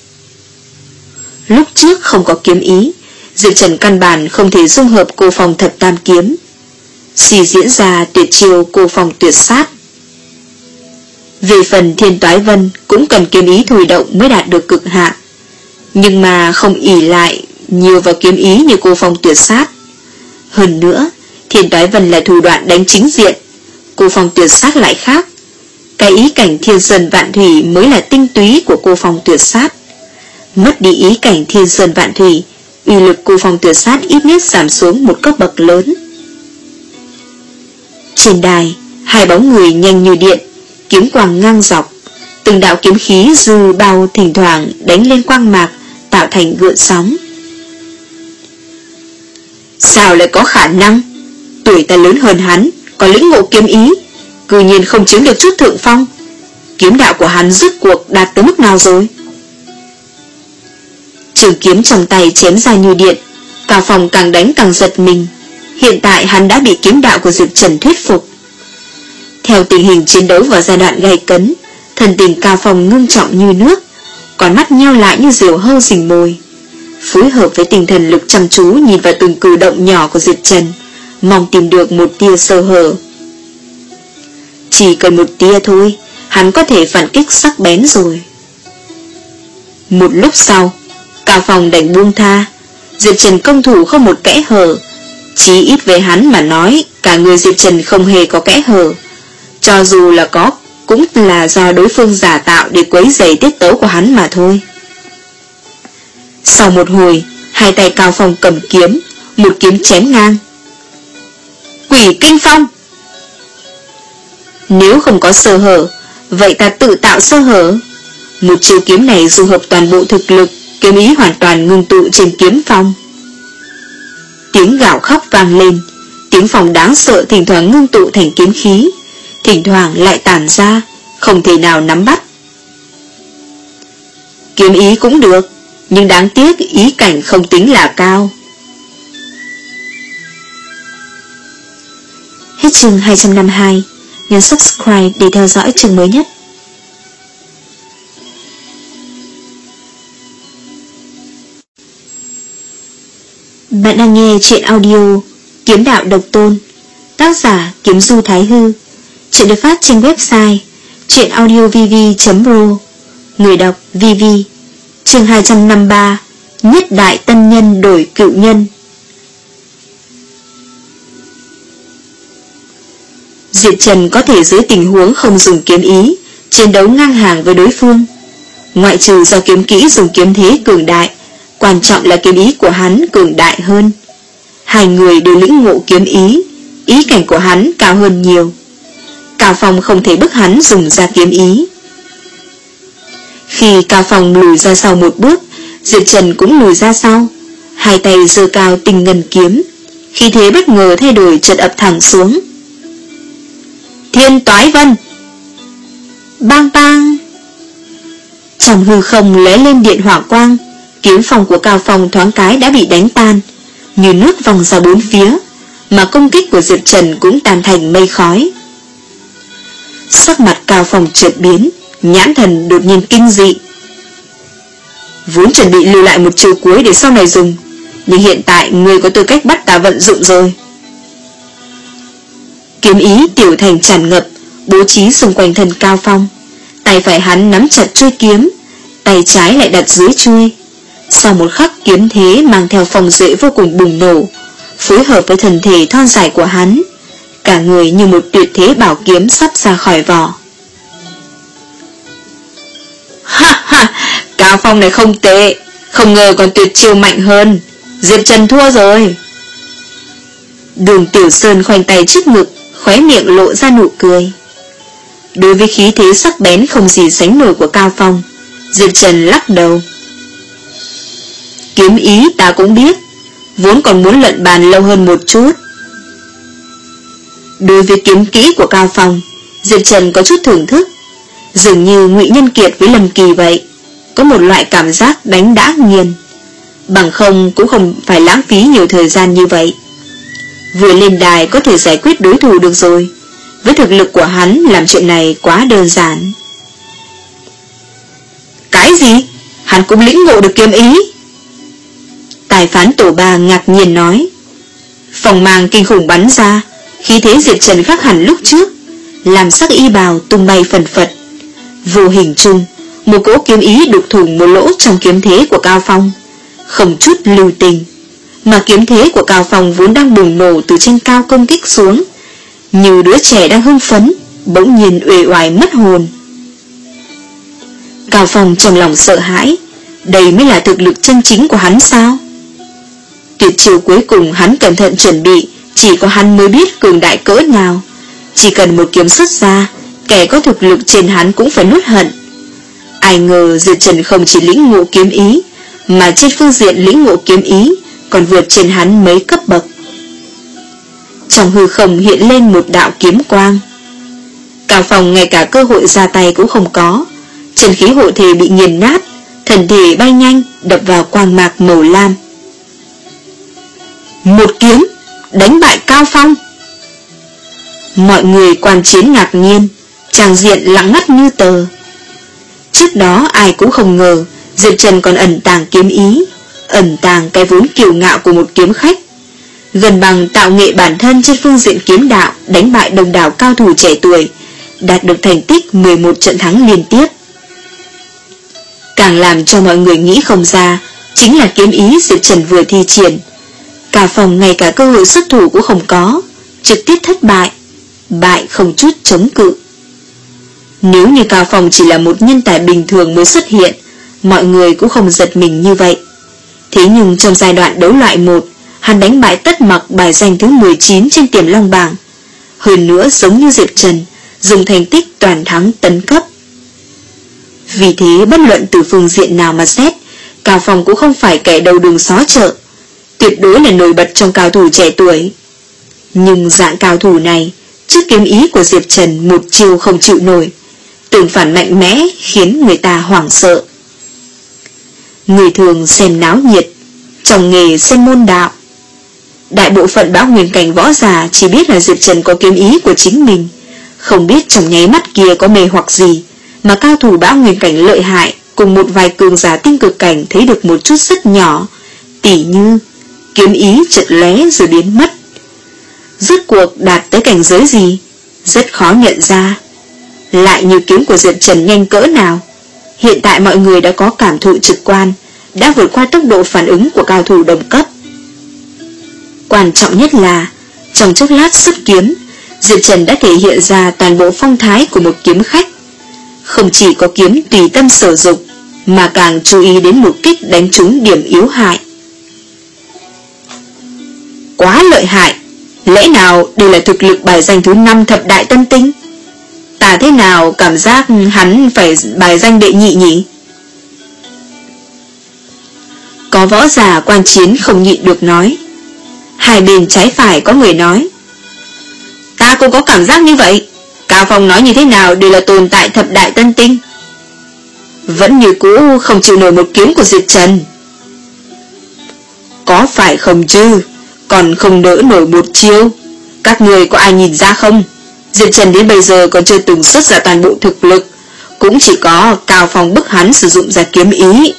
Lúc trước không có kiếm ý, Diệp Trần căn bản không thể dung hợp Cô Phong Thập Tam Kiếm, suy diễn ra tuyệt chiêu Cô Phong Tuyệt Sát. Về phần Thiên Toái Vân cũng cần kiếm ý thôi động mới đạt được cực hạn, nhưng mà không ỷ lại nhiều vào kiếm ý như Cô Phong Tuyệt Sát. Hơn nữa, Thiên Toái Vân là thủ đoạn đánh chính diện, Cô Phong Tuyệt Sát lại khác. Cái ý cảnh thiên sơn vạn thủy mới là tinh túy của Cô Phong Tuyệt Sát. Mất đi ý cảnh thiên sơn vạn thủy, uy lực Cô Phong Tuyệt Sát ít nhất giảm xuống một cấp bậc lớn. Trên đài, hai bóng người nhanh như điện, kiếm quang ngang dọc, từng đạo kiếm khí dư bao thỉnh thoảng đánh lên quang mạc, tạo thành gợn sóng. Sao lại có khả năng? Tuổi ta lớn hơn hắn, có lĩnh ngộ kiếm ý, cư nhiên không chiếm được chút thượng phong. Kiếm đạo của hắn rốt cuộc đạt tới mức nào rồi? Trường kiếm trong tay chém ra như điện, Cao Phong càng đánh càng giật mình. Hiện tại hắn đã bị kiếm đạo của Diệp Trần thuyết phục. Theo tình hình chiến đấu vào giai đoạn gay cấn, thần tình Cao Phong ngưng trọng như nước, con mắt nheo lại như diều hâu rình mồi. Phối hợp với tinh thần lực chăm chú nhìn vào từng cử động nhỏ của Diệp Trần, mong tìm được một tia sơ hở. Chỉ cần một tia thôi, hắn có thể phản kích sắc bén rồi. Một lúc sau, Cao Phong đành buông tha. Diệp Trần công thủ không một kẽ hở. Chí ít về hắn mà nói, cả người Diệp Trần không hề có kẽ hở. Cho dù là có, cũng là do đối phương giả tạo để quấy rầy tiết tấu của hắn mà thôi. Sau một hồi, hai tay Cao Phong cầm kiếm, một kiếm chém ngang. Quỷ Kinh Phong! Nếu không có sơ hở, vậy ta tự tạo sơ hở. Một chiêu kiếm này dung hợp toàn bộ thực lực, kiếm ý hoàn toàn ngưng tụ trên kiếm phong. Tiếng gào khóc vang lên, tiếng phong đáng sợ thỉnh thoảng ngưng tụ thành kiếm khí, thỉnh thoảng lại tản ra, không thể nào nắm bắt. Kiếm ý cũng được, nhưng đáng tiếc ý cảnh không tính là cao. Hết chương hai trăm năm mươi hai. Nhấn subscribe để theo dõi chương mới nhất. Bạn đang nghe truyện audio Kiếm Đạo Độc Tôn, tác giả Kiếm Du Thái Hư. Truyện được phát trên website truyệnaudiovv chấm pro. Người đọc vê vê. Chương hai trăm năm mươi ba. Nhất đại tân nhân đổi cựu nhân. Diệp Trần có thể dưới tình huống không dùng kiếm ý chiến đấu ngang hàng với đối phương. Ngoại trừ do kiếm kỹ dùng kiếm thế cường đại, quan trọng là kiếm ý của hắn cường đại hơn. Hai người đều lĩnh ngộ kiếm ý, ý cảnh của hắn cao hơn nhiều. Cao Phong không thể bức hắn dùng ra kiếm ý. Khi Cao Phong lùi ra sau một bước, Diệp Trần cũng lùi ra sau, hai tay giơ cao tinh ngân kiếm, khí thế bất ngờ thay đổi chợt ập thẳng xuống. Thiên Toái Vân! Bang bang! Trong hư không lóe lên điện hỏa quang, kiếm phong của Cao Phong thoáng cái đã bị đánh tan, như nước văng ra bốn phía, mà công kích của Diệp Trần cũng tan thành mây khói. Sắc mặt Cao Phong chợt biến, nhãn thần đột nhiên kinh dị. Vốn chuẩn bị lưu lại một chiêu cuối để sau này dùng, nhưng hiện tại người có tư cách bắt ta vận dụng rồi. Kiếm ý tiểu thành tràn ngập, bố trí xung quanh thân Cao Phong. Tay phải hắn nắm chặt chuôi kiếm, tay trái lại đặt dưới chuôi. Sau một khắc, kiếm thế mang theo phong duệ vô cùng bùng nổ, phối hợp với thân thể thon dài của hắn, cả người như một tuyệt thế bảo kiếm sắp ra khỏi vỏ. Ha ha, Cao Phong này không tệ, không ngờ còn tuyệt chiêu mạnh hơn. Diệp Trần thua rồi. Đường Tiểu Sơn khoanh tay trước ngực, khóe miệng lộ ra nụ cười. Đối với khí thế sắc bén không gì sánh nổi của Cao Phong, Diệp Trần lắc đầu. Kiếm ý ta cũng biết, vốn còn muốn luận bàn lâu hơn một chút. Đối với kiếm kỹ của Cao Phong, Diệp Trần có chút thưởng thức, dường như Ngụy Nhân Kiệt với Lâm Kỳ vậy, có một loại cảm giác đánh đã nghiền. Bằng không cũng không phải lãng phí nhiều thời gian như vậy. Vừa lên đài có thể giải quyết đối thủ được rồi. Với thực lực của hắn, làm chuyện này quá đơn giản. Cái gì? Hắn cũng lĩnh ngộ được kiếm ý? Tài phán tổ ba ngạc nhiên nói. Phòng màng kinh khủng bắn ra, khí thế Diệp Trần khác hẳn lúc trước, làm sắc y bào tung bay phần phật. Vô hình chung, một cỗ kiếm ý đục thủng một lỗ trong kiếm thế của Cao Phong, không chút lưu tình. Mà kiếm thế của Cao Phong vốn đang bùng nổ từ trên cao công kích xuống, như đứa trẻ đang hưng phấn, bỗng nhiên uể oải mất hồn. Cao Phong trong lòng sợ hãi, đây mới là thực lực chân chính của hắn sao? Tuyệt chiêu cuối cùng hắn cẩn thận chuẩn bị, chỉ có hắn mới biết cường đại cỡ nào. Chỉ cần một kiếm xuất ra, kẻ có thực lực trên hắn cũng phải nuốt hận. Ai ngờ Diệp Trần không chỉ lĩnh ngộ kiếm ý, mà trên phương diện lĩnh ngộ kiếm ý còn vượt trên hắn mấy cấp bậc. Trong hư không hiện lên một đạo kiếm quang. Cao Phong ngay cả cơ hội ra tay cũng không có, chân khí hộ thể bị nghiền nát, thần thể bay nhanh đập vào quang mạc màu lam. Một kiếm đánh bại Cao Phong. Mọi người quan chiến ngạc nhiên, tràng diện lặng ngắt như tờ. Trước đó ai cũng không ngờ Diệp Trần còn ẩn tàng kiếm ý, ẩn tàng cái vốn kiêu ngạo của một kiếm khách, gần bằng tạo nghệ bản thân trên phương diện kiếm đạo, đánh bại đông đảo cao thủ trẻ tuổi, đạt được thành tích mười một trận thắng liên tiếp. Càng làm cho mọi người nghĩ không ra chính là kiếm ý Diệp Trần vừa thi triển, Cao Phong ngay cả cơ hội xuất thủ cũng không có, trực tiếp thất bại, bại không chút chống cự. Nếu như Cao Phong chỉ là một nhân tài bình thường mới xuất hiện, mọi người cũng không giật mình như vậy. Thế nhưng trong giai đoạn đấu loại một, hắn đánh bại Tất Mặc bài danh thứ mười chín trên Tiềm Long bảng. Hơn nữa giống như Diệp Trần, dùng thành tích toàn thắng tấn cấp. Vì thế bất luận từ phương diện nào mà xét, Cao Phong cũng không phải kẻ đầu đường xó chợ, tuyệt đối là nổi bật trong cao thủ trẻ tuổi. Nhưng dạng cao thủ này, trước kiếm ý của Diệp Trần một chiêu không chịu nổi, tương phản mạnh mẽ khiến người ta hoảng sợ. Người thường xem náo nhiệt, trong nghề xem môn đạo. Đại bộ phận Bão Nguyên Cảnh võ giả chỉ biết là Diệp Trần có kiếm ý của chính mình, không biết trong nháy mắt kia có mê hoặc gì mà cao thủ Bão Nguyên Cảnh lợi hại cùng một vài cường giả tinh cực cảnh thấy được một chút rất nhỏ, tỉ như kiếm ý chợt lóe rồi biến mất. Rốt cuộc đạt tới cảnh giới gì rất khó nhận ra. Lại như kiếm của Diệp Trần nhanh cỡ nào, hiện tại mọi người đã có cảm thụ trực quan, đã vượt qua tốc độ phản ứng của cao thủ đồng cấp. Quan trọng nhất là trong chốc lát xuất kiếm, Diệp Trần đã thể hiện ra toàn bộ phong thái của một kiếm khách. Không chỉ có kiếm tùy tâm sử dụng, mà càng chú ý đến mục kích đánh trúng điểm yếu hại. Quá lợi hại, lẽ nào đây là thực lực bài danh thứ năm thập đại tân tinh? Ta thế nào cảm giác hắn phải bài danh đệ nhị nhỉ? Có võ giả quan chiến không nhịn được nói. Hai bên trái phải có người nói. Ta cũng có cảm giác như vậy. Cao Phong nói như thế nào đều là tồn tại thập đại tân tinh. Vẫn như cũ không chịu nổi một kiếm của Diệp Trần. Có phải không chứ? Còn không đỡ nổi một chiêu. Các người có ai nhìn ra không? Diệp Trần đến bây giờ còn chưa từng xuất ra toàn bộ thực lực, cũng chỉ có Cao Phong bức hắn sử dụng ra kiếm ý.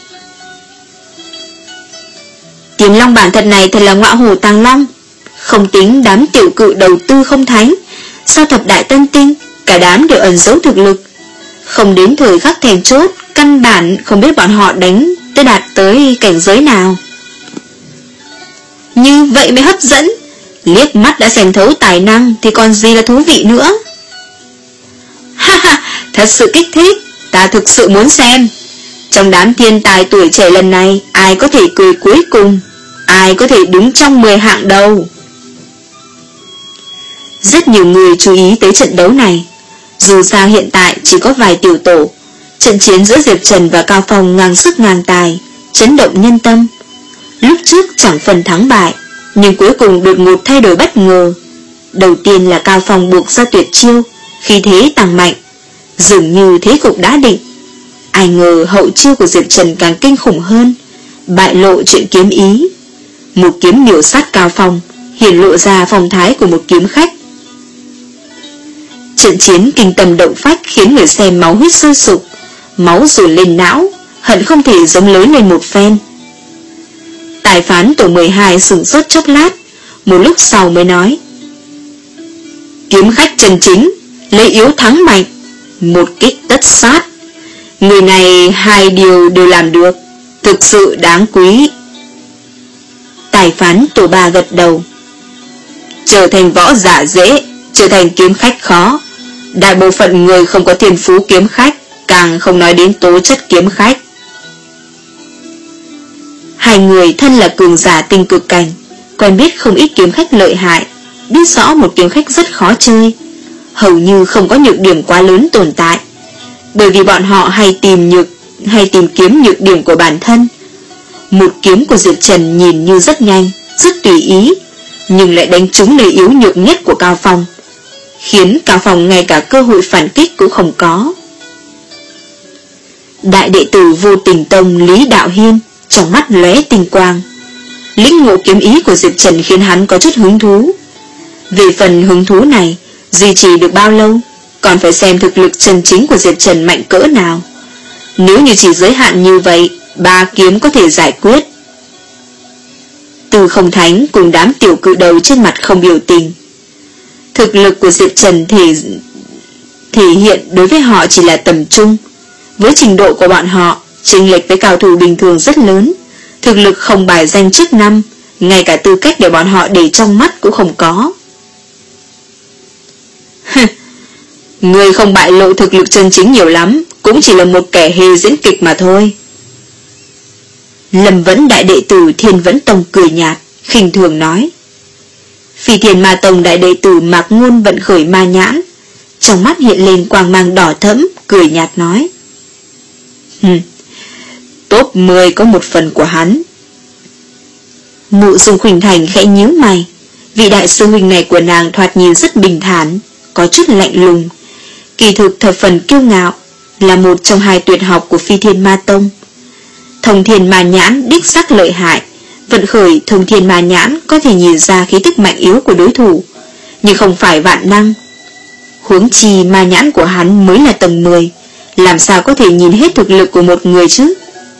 Kiếm long bản thật này thật là ngọa hổ tàng long. Không tính đám tiểu cự đầu tư không thánh, sau thập đại tân tinh cả đám đều ẩn giấu thực lực. Không đến thời khắc then chốt, căn bản không biết bọn họ đánh tới đạt tới cảnh giới nào. Như vậy mới hấp dẫn. Liếc mắt đã xem thấu tài năng thì còn gì là thú vị nữa. Ha ha, thật sự kích thích. Ta thực sự muốn xem. Trong đám thiên tài tuổi trẻ lần này, ai có thể cười cuối cùng, ai có thể đứng trong mười hạng đầu. Rất nhiều người chú ý tới trận đấu này. Dù sao hiện tại chỉ có vài tiểu tổ, trận chiến giữa Diệp Trần và Cao Phong ngang sức ngang tài, chấn động nhân tâm. Lúc trước chẳng phần thắng bại, nhưng cuối cùng đột ngột thay đổi bất ngờ. Đầu tiên là Cao Phong buộc ra tuyệt chiêu, khí thế tăng mạnh, dường như thế cục đã định. Ai ngờ hậu chiêu của Diệp Trần càng kinh khủng hơn, bại lộ chuyện kiếm ý. Một kiếm miểu sát Cao Phong, hiển lộ ra phong thái của một kiếm khách. Trận chiến kinh tâm động phách khiến người xem máu huyết sôi sục, máu dồn lên não, hận không thể giống lớn lên một phen. Tài phán tổ mười hai sửng sốt chốc lát, một lúc sau mới nói. Kiếm khách chân chính, lấy yếu thắng mạnh, một kích tất sát. Người này hai điều đều làm được, thực sự đáng quý. Tài phán tổ ba gật đầu. Trở thành võ giả dễ, trở thành kiếm khách khó. Đại bộ phận người không có thiên phú kiếm khách, càng không nói đến tố chất kiếm khách. Hai người thân là cường giả tinh cực cảnh, quen biết không ít kiếm khách lợi hại, biết rõ một kiếm khách rất khó chơi, hầu như không có nhược điểm quá lớn tồn tại, bởi vì bọn họ hay tìm nhược hay tìm kiếm nhược điểm của bản thân. Một kiếm của Diệp Trần nhìn như rất nhanh, rất tùy ý, nhưng lại đánh trúng nơi yếu nhược nhất của Cao Phong, khiến Cao Phong ngay cả cơ hội phản kích cũng không có. Đại đệ tử Vô Tình Tông Lý Đạo Hiên trong mắt lóe tinh quang. Lĩnh ngộ kiếm ý của Diệp Trần khiến hắn có chút hứng thú. Về phần hứng thú này duy trì được bao lâu, còn phải xem thực lực chân chính của Diệp Trần mạnh cỡ nào. Nếu như chỉ giới hạn như vậy, ba kiếm có thể giải quyết. Từ Không Thánh cùng đám tiểu cự đầu trên mặt không biểu tình. Thực lực của Diệp Trần thể, thể hiện đối với họ chỉ là tầm trung. Với trình độ của bọn họ, chênh lệch với cao thủ bình thường rất lớn, thực lực không bài danh trước năm, ngay cả tư cách để bọn họ để trong mắt cũng không có. Người không bại lộ thực lực chân chính nhiều lắm, cũng chỉ là một kẻ hề diễn kịch mà thôi. Lâm Vẫn đại đệ tử Thiên Vẫn Tông cười nhạt, khinh thường nói. Phi Thiên Ma Tông đại đệ tử Mạc Ngôn vận khởi ma nhãn, trong mắt hiện lên quang mang đỏ thẫm, cười nhạt nói. Hừm, top mười có một phần của hắn. Mộ Dung Khuynh Thành khẽ nhíu mày. Vị đại sư huynh này của nàng thoạt nhìn rất bình thản, có chút lạnh lùng, kỳ thực thập phần kiêu ngạo, là một trong hai tuyệt học của Phi Thiên Ma Tông. Thông thiên ma nhãn đích sắc lợi hại. Vận khởi thông thiên ma nhãn có thể nhìn ra khí tức mạnh yếu của đối thủ, nhưng không phải vạn năng. Huống chi ma nhãn của hắn mới là tầng mười, làm sao có thể nhìn hết thực lực của một người chứ?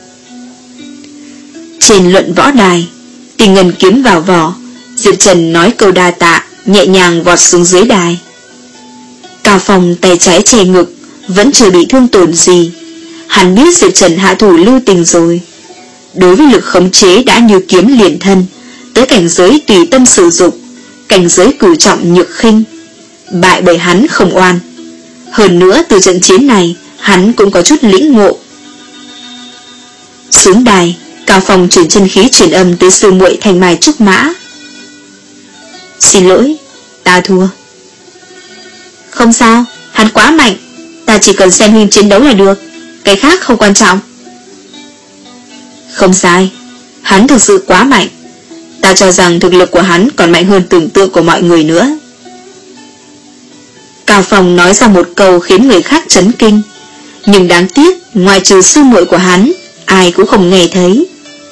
Trên luận võ đài, Tình Ngân kiếm vào vỏ, Diệp Trần nói câu đa tạ, nhẹ nhàng vọt xuống dưới đài. Cao Phong tay trái che ngực, vẫn chưa bị thương tổn gì. Hắn biết Diệp Trần hạ thủ lưu tình rồi. Đối với lực khống chế đã như kiếm liền thân, tới cảnh giới tùy tâm sử dụng, cảnh giới cửu trọng nhược khinh, bại bởi hắn không oan. Hơn nữa từ trận chiến này, hắn cũng có chút lĩnh ngộ. Xuống đài, Cao Phong chuyển chân khí truyền âm tới sư muội Thanh Mai Trúc Mã. Xin lỗi, ta thua. Không sao, hắn quá mạnh, ta chỉ cần xem huynh chiến đấu là được, cái khác không quan trọng. Không sai, hắn thực sự quá mạnh. Ta cho rằng thực lực của hắn còn mạnh hơn tưởng tượng của mọi người nữa. Cao Phong nói ra một câu khiến người khác chấn kinh, nhưng đáng tiếc ngoài trừ sư muội của hắn, ai cũng không nghe thấy.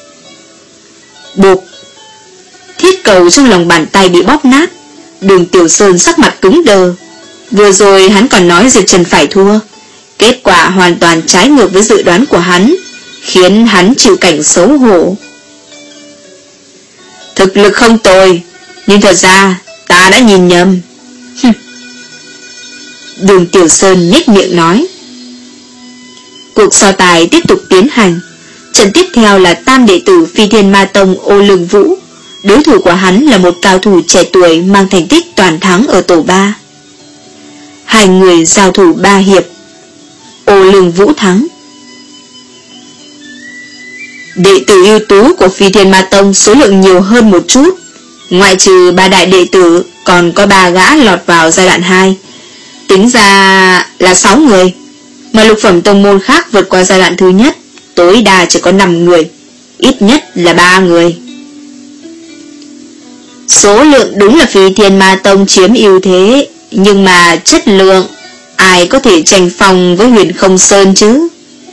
Bụp! Thiết cầu trong lòng bàn tay bị bóp nát. Đường Tiểu Sơn sắc mặt cứng đờ. Vừa rồi hắn còn nói Diệp Trần phải thua, kết quả hoàn toàn trái ngược với dự đoán của hắn, khiến hắn chịu cảnh xấu hổ. Thực lực không tồi, nhưng thật ra ta đã nhìn nhầm. Đường Tiểu Sơn nhếch miệng nói. Cuộc so tài tiếp tục tiến hành. Trận tiếp theo là tam đệ tử Phi Thiên Ma Tông Ô Lương Vũ. Đối thủ của hắn là một cao thủ trẻ tuổi mang thành tích toàn thắng ở tổ ba. Hai người giao thủ ba hiệp, Ô Lương Vũ thắng. Đệ tử ưu tú của Phi Thiên Ma Tông số lượng nhiều hơn một chút. Ngoại trừ ba đại đệ tử, còn có ba gã lọt vào giai đoạn hai. Tính ra là sáu người. Mà lục phẩm tông môn khác vượt qua giai đoạn thứ nhất, tối đa chỉ có năm người, ít nhất là ba người. Số lượng đúng là Phi Thiên Ma Tông chiếm ưu thế, nhưng mà chất lượng, ai có thể tranh phong với Huyền Không Sơn chứ?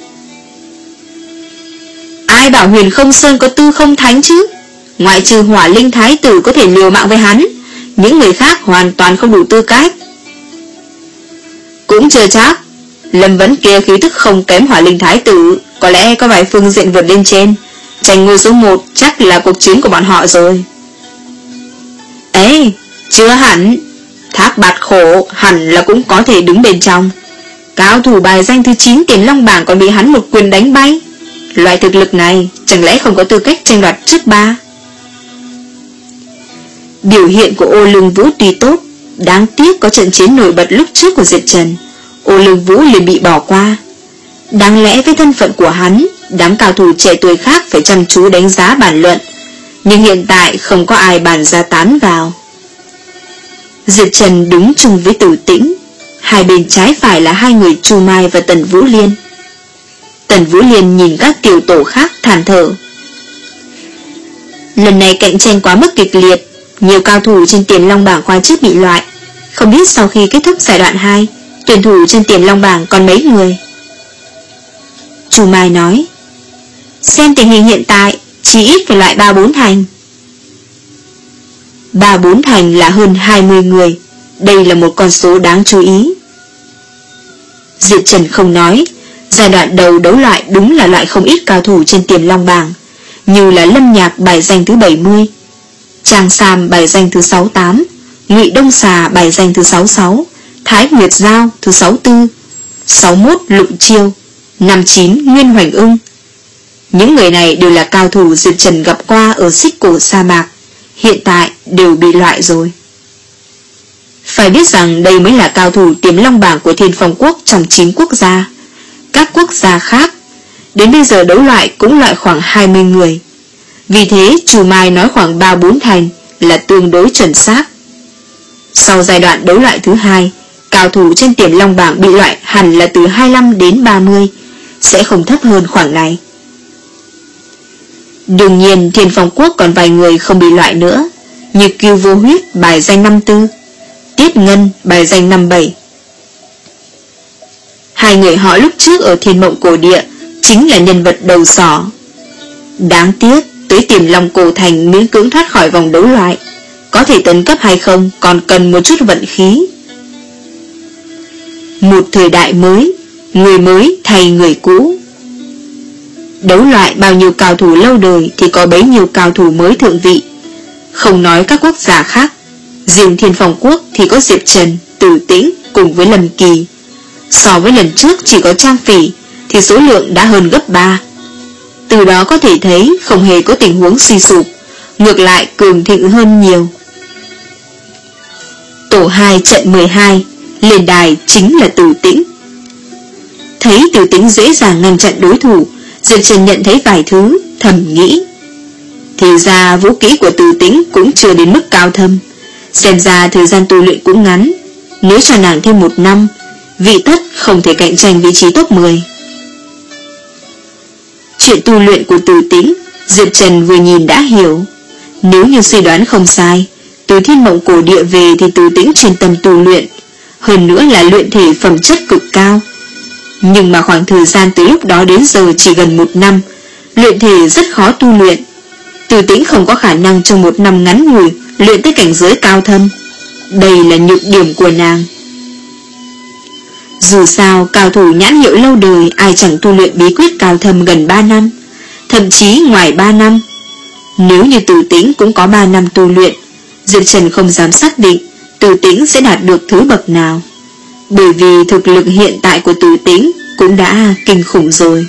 Ai bảo Huyền Không Sơn có tư không thánh chứ? Ngoại trừ Hỏa Linh Thái Tử có thể liều mạng với hắn, những người khác hoàn toàn không đủ tư cách. Cũng chưa chắc. Lâm Vấn kia khí tức không kém Hỏa Linh Thái Tử, có lẽ có vài phương diện vượt lên trên. Tranh ngôi số một chắc là cuộc chiến của bọn họ rồi. Ê, chưa hẳn. Thác Bạt Khổ hẳn là cũng có thể đứng bên trong. Cao thủ bài danh thứ chín Tiền Long bảng còn bị hắn một quyền đánh bay. Loại thực lực này chẳng lẽ không có tư cách tranh đoạt trước ba? Biểu hiện của Ô Lương Vũ tuy tốt, đáng tiếc có trận chiến nổi bật lúc trước của Diệp Trần, Ô Lương Vũ liền bị bỏ qua. Đáng lẽ với thân phận của hắn, đám cao thủ trẻ tuổi khác phải chăm chú đánh giá bàn luận, nhưng hiện tại không có ai bàn ra tán vào. Diệp Trần đứng chung với Tử Tĩnh, hai bên trái phải là hai người Chu Mai và Tần Vũ Liên. Tần Vũ Liên nhìn các tiểu tổ khác than thở. Lần này cạnh tranh quá mức kịch liệt, nhiều cao thủ trên Tiền Long bảng khoa trước bị loại. Không biết sau khi kết thúc giai đoạn hai, tuyển thủ trên Tiền Long bảng còn mấy người? Chu Mai nói, xem tình hình hiện tại, chỉ ít phải loại ba bốn thành. Ba bốn thành là hơn hai mươi người, đây là một con số đáng chú ý. Diệp Trần không nói, giai đoạn đầu đấu loại đúng là loại không ít cao thủ trên Tiền Long bảng, như là Lâm Nhạc bài danh thứ bảy mươi, Trang Sam bài danh thứ sáu mươi tám, Ngụy Đông Xà bài danh thứ sáu mươi sáu, Thái Nguyệt Giao thứ sáu mươi tư, sáu mươi mốt Lụng Chiêu, năm mươi chín Nguyên Hoành Ưng. Những người này đều là cao thủ Diệp Trần gặp qua ở Xích Cổ sa mạc, hiện tại đều bị loại rồi. Phải biết rằng đây mới là cao thủ Tiềm Long bảng của Thiên Phong Quốc trong chín quốc gia. Các quốc gia khác đến bây giờ đấu loại cũng loại khoảng hai mươi người. Vì thế Chu Mai nói khoảng ba bốn thành là tương đối chuẩn xác. Sau giai đoạn đấu loại thứ hai, cao thủ trên Tiềm Long bảng bị loại hẳn là từ hai mươi lăm đến ba mươi, sẽ không thấp hơn khoảng này. Đương nhiên Thiên Phong Quốc còn vài người không bị loại nữa, như Kiêu Vô Huyết bài danh năm mươi tư, Tiết Ngân bài danh năm mươi bảy. Hai người họ lúc trước ở Thiên Mộng Cổ Địa chính là nhân vật đầu sỏ. Đáng tiếc tới Tiềm Long Cổ Thành miễn cưỡng thoát khỏi vòng đấu loại, có thể tấn cấp hay không còn cần một chút vận khí. Một thời đại mới, người mới thay người cũ. Đấu loại bao nhiêu cao thủ lâu đời thì có bấy nhiêu cao thủ mới thượng vị. Không nói các quốc gia khác, riêng Thiên Phong Quốc thì có Diệp Trần, Từ Tĩnh cùng với Lâm Kỳ. So với lần trước chỉ có Trang Phỉ thì số lượng đã hơn gấp ba. Từ đó có thể thấy không hề có tình huống suy sụp, ngược lại cường thịnh hơn nhiều. Tổ hai trận mười hai, lên đài chính là Từ Tĩnh. Thấy Từ Tĩnh dễ dàng ngăn chặn đối thủ, Diệp Trần nhận thấy vài thứ, thầm nghĩ. Thì ra vũ kỹ của Từ Tĩnh cũng chưa đến mức cao thâm, xem ra thời gian tu luyện cũng ngắn. Nếu cho nàng thêm một năm, vị tất không thể cạnh tranh vị trí top mười. Chuyện tu luyện của Từ Tĩnh, Diệp Trần vừa nhìn đã hiểu. Nếu như suy đoán không sai, từ Thiên Mộng Cổ Địa về thì Từ Tĩnh chuyên tâm tu luyện, hơn nữa là luyện thể phẩm chất cực cao. Nhưng mà khoảng thời gian từ lúc đó đến giờ chỉ gần một năm, luyện thể rất khó tu luyện. Từ Tĩnh không có khả năng trong một năm ngắn ngủi luyện tới cảnh giới cao thâm. Đây là nhược điểm của nàng. Dù sao cao thủ nhãn hiệu lâu đời ai chẳng tu luyện bí quyết cao thâm gần ba năm, thậm chí ngoài ba năm. Nếu như Từ Tĩnh cũng có ba năm tu luyện, Diệp Trần không dám xác định Từ Tĩnh sẽ đạt được thứ bậc nào, bởi vì thực lực hiện tại của Từ Tĩnh cũng đã kinh khủng rồi.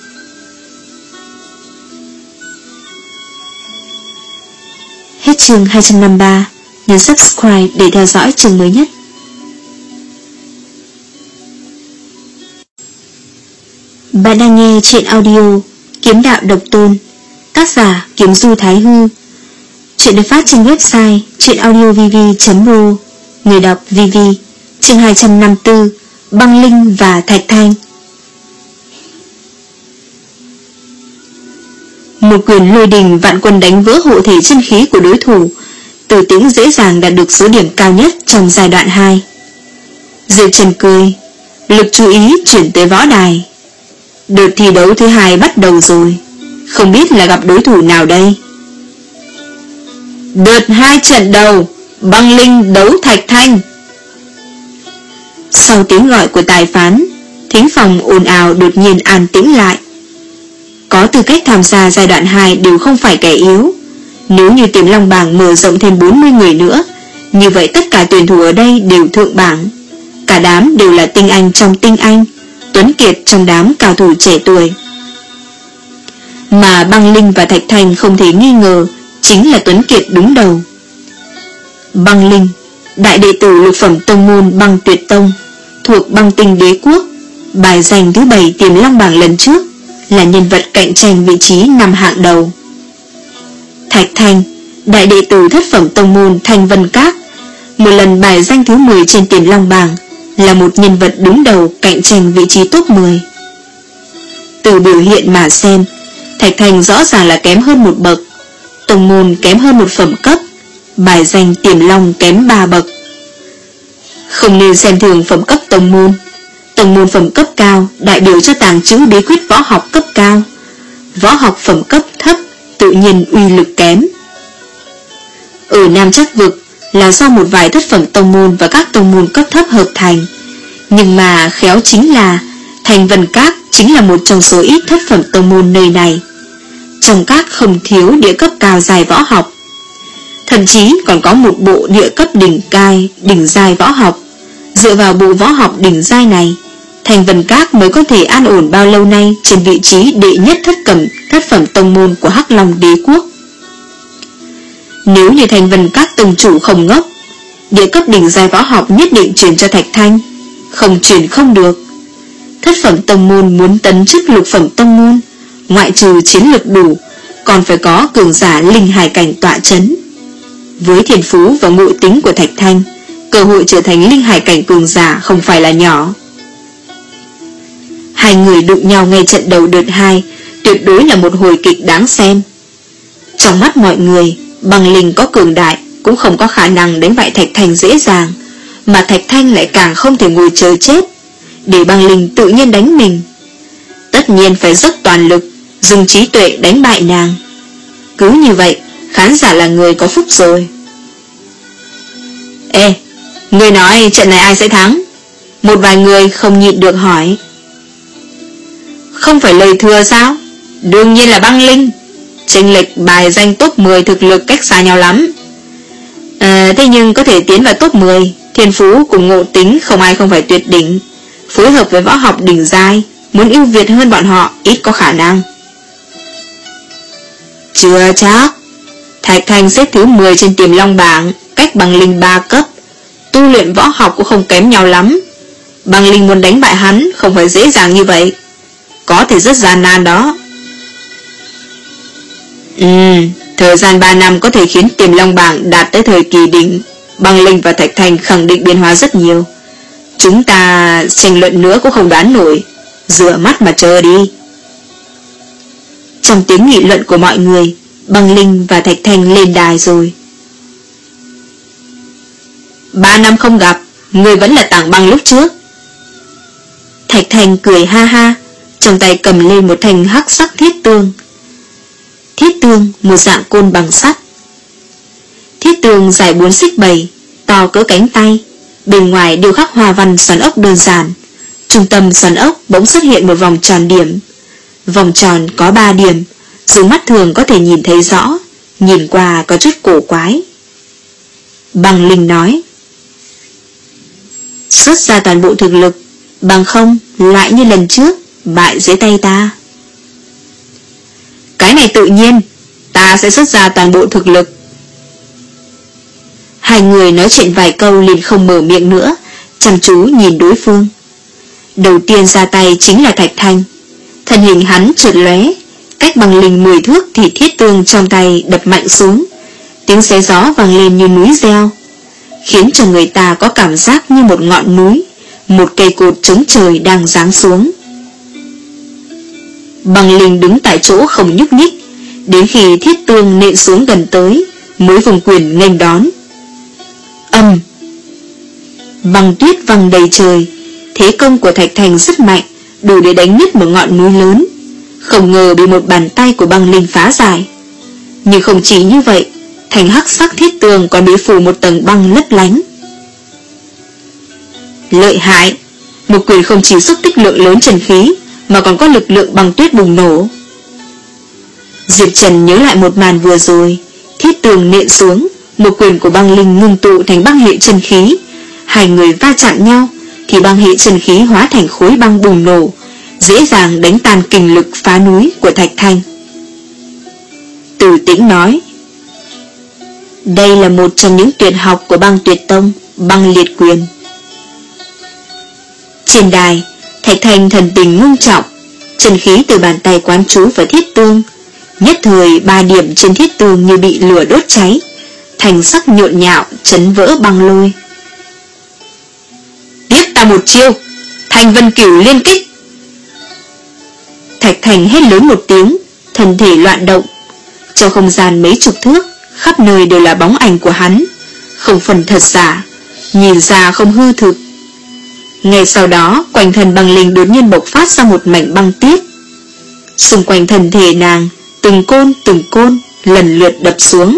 Hết chương hai trăm năm mươi ba, nhấn subscribe để theo dõi chương mới nhất. Bạn đang nghe truyện audio Kiếm Đạo Độc Tôn, tác giả Kiếm Du Thái Hư. Truyện được phát trên website truyệnaudiovv chấm ro. Người đọc Vivi. Chương hai trăm năm mươi tư, Băng Linh và Thạch Thanh. Một quyền lôi đình vạn quân đánh vỡ hộ thể chân khí của đối thủ, Từ Tĩnh dễ dàng đạt được số điểm cao nhất trong giai đoạn hai. Diệp Trần cười, lực chú ý chuyển tới võ đài. Đợt thi đấu thứ hai bắt đầu rồi, không biết là gặp đối thủ nào đây. Đợt hai trận đầu, Băng Linh đấu Thạch Thanh. Sau tiếng gọi của tài phán, thính phòng ồn ào đột nhiên an tĩnh lại. Có tư cách tham gia giai đoạn hai đều không phải kẻ yếu. Nếu như Tiềm Long bảng mở rộng thêm bốn mươi người nữa, như vậy tất cả tuyển thủ ở đây đều thượng bảng. Cả đám đều là tinh anh trong tinh anh, tuấn kiệt trong đám cao thủ trẻ tuổi. Mà Băng Linh và Thạch Thanh không thể nghi ngờ chính là tuấn kiệt đứng đầu. Băng Linh, đại đệ tử lục phẩm tông môn Băng Tuyệt Tông, thuộc Băng Tinh Đế Quốc, bài giành thứ bảy Tiềm Long bảng lần trước, là nhân vật cạnh tranh vị trí năm hạng đầu. Thạch Thanh, đại đệ tử thất phẩm tông môn Thanh Vân Các, một lần bài danh thứ mười trên Tiềm Long bảng, là một nhân vật đứng đầu cạnh tranh vị trí top mười. Từ biểu hiện mà xem, Thạch Thanh rõ ràng là kém hơn một bậc, tông môn kém hơn một phẩm cấp, bài danh Tiềm Long kém ba bậc. Không nên xem thường phẩm cấp tông môn. Tông môn phẩm cấp cao đại biểu cho tàng trữ bí quyết võ học cấp cao, võ học phẩm cấp thấp tự nhiên uy lực kém. Ở Nam Trắc Vực là do một vài thất phẩm tông môn và các tông môn cấp thấp hợp thành, nhưng mà khéo chính là Thanh Vân Các chính là một trong số ít thất phẩm tông môn nơi này. Trong các không thiếu địa cấp cao dài võ học, thậm chí còn có một bộ địa cấp đỉnh cai đỉnh giai võ học. Dựa vào bộ võ học đỉnh giai này, Thanh Vân Các mới có thể an ổn bao lâu nay trên vị trí đệ nhất thất cẩm thất phẩm tông môn của Hắc Long Đế Quốc. Nếu như Thanh Vân Các tông chủ không ngốc, địa cấp đỉnh giai võ học nhất định truyền cho Thạch Thanh, không truyền không được. Thất phẩm tông môn muốn tấn chức lục phẩm tông môn, ngoại trừ chiến lực đủ, còn phải có cường giả linh hải cảnh tọa chấn. Với thiên phú và ngộ tính của Thạch Thanh, cơ hội trở thành linh hải cảnh cường giả không phải là nhỏ. Hai người đụng nhau ngay trận đầu đợt hai, tuyệt đối là một hồi kịch đáng xem. Trong mắt mọi người, Băng Linh có cường đại cũng không có khả năng đánh bại Thạch Thanh dễ dàng, mà Thạch Thanh lại càng không thể ngồi chờ chết, để Băng Linh tự nhiên đánh mình. Tất nhiên phải dốc toàn lực, dùng trí tuệ đánh bại nàng. Cứ như vậy, khán giả là người có phúc rồi. Ê, người nói trận này ai sẽ thắng? Một vài người không nhịn được hỏi. Không phải lời thừa sao? Đương nhiên là băng linh. Chênh lệch bài danh top mười thực lực cách xa nhau lắm. à, Thế nhưng có thể tiến vào top mười, thiên phú cùng ngộ tính không ai không phải tuyệt đỉnh. Phối hợp với võ học đỉnh giai, muốn ưu việt hơn bọn họ ít có khả năng. Chưa chắc. Thạch Thanh xếp thứ mười trên Tiềm Long bảng, cách băng linh ba cấp. Tu luyện võ học cũng không kém nhau lắm. Băng linh muốn đánh bại hắn không phải dễ dàng như vậy, có thể rất gian nan đó. Ừ, thời gian ba năm có thể khiến Tiềm Long bảng đạt tới thời kỳ đỉnh. Băng linh và Thạch Thanh khẳng định biến hóa rất nhiều. Chúng ta tranh luận nữa cũng không đoán nổi, rửa mắt mà chờ đi. Trong tiếng nghị luận của mọi người, Băng linh và Thạch Thanh lên đài rồi. Ba năm không gặp, người vẫn là Tảng Băng lúc trước. Thạch Thanh cười ha ha, trong tay cầm lên một thanh hắc sắc thiết tương. Thiết tương, một dạng côn bằng sắt. Thiết tương dài bốn xích bảy, to cỡ cánh tay. Bên ngoài điêu khắc hoa văn xoắn ốc đơn giản. Trung tâm xoắn ốc bỗng xuất hiện một vòng tròn điểm. Vòng tròn có ba điểm, dùng mắt thường có thể nhìn thấy rõ, nhìn qua có chút cổ quái. Băng linh nói: xuất ra toàn bộ thực lực, bằng không lại như lần trước bại dưới tay ta. Cái này tự nhiên, ta sẽ xuất ra toàn bộ thực lực. Hai người nói chuyện vài câu liền không mở miệng nữa, chăm chú nhìn đối phương. Đầu tiên ra tay chính là Thạch Thanh. Thân hình hắn trượt lóe, cách Băng linh mười thước thì thiết tương trong tay đập mạnh xuống. Tiếng xé gió vang lên như núi reo, khiến cho người ta có cảm giác như một ngọn núi, một cây cột chống trời đang giáng xuống. Băng linh đứng tại chỗ không nhúc nhích, đến khi thiết tương nện xuống gần tới mới vùng quyền nghênh đón. Âm! Băng tuyết văng đầy trời. Thế công của Thạch Thanh rất mạnh, đủ để đánh nứt một ngọn núi lớn. Không ngờ bị một bàn tay của băng linh phá giải. Nhưng không chỉ như vậy, thành hắc sắc thiết tường còn bị phủ một tầng băng lấp lánh. Lợi hại! Một quyền không chỉ xúc tích lượng lớn chân khí, mà còn có lực lượng băng tuyết bùng nổ. Diệp Trần nhớ lại một màn vừa rồi, thiết tường nện xuống, một quyền của băng linh ngưng tụ thành băng hệ chân khí. Hai người va chạm nhau thì băng hệ chân khí hóa thành khối băng bùng nổ, dễ dàng đánh tan kình lực phá núi của Thạch Thanh. Từ Tĩnh nói: đây là một trong những tuyệt học của băng tuyệt tông, băng liệt quyền. Trên đài, Thạch Thanh thần tình ngưng trọng, chân khí từ bàn tay quán trú vào thiết tương. Nhất thời ba điểm trên thiết tương như bị lửa đốt cháy, thành sắc nhộn nhạo chấn vỡ băng lôi. Tiếp ta một chiêu, Thanh Vân Cửu liên kích. Thạch Thanh hét lớn một tiếng, thân thể loạn động. Trong không gian mấy chục thước, khắp nơi đều là bóng ảnh của hắn, không phần thật giả, nhìn ra không hư thực. Ngay sau đó, quanh thân băng linh đột nhiên bộc phát ra một mảnh băng tuyết. Xung quanh thân thể nàng, từng côn từng côn lần lượt đập xuống.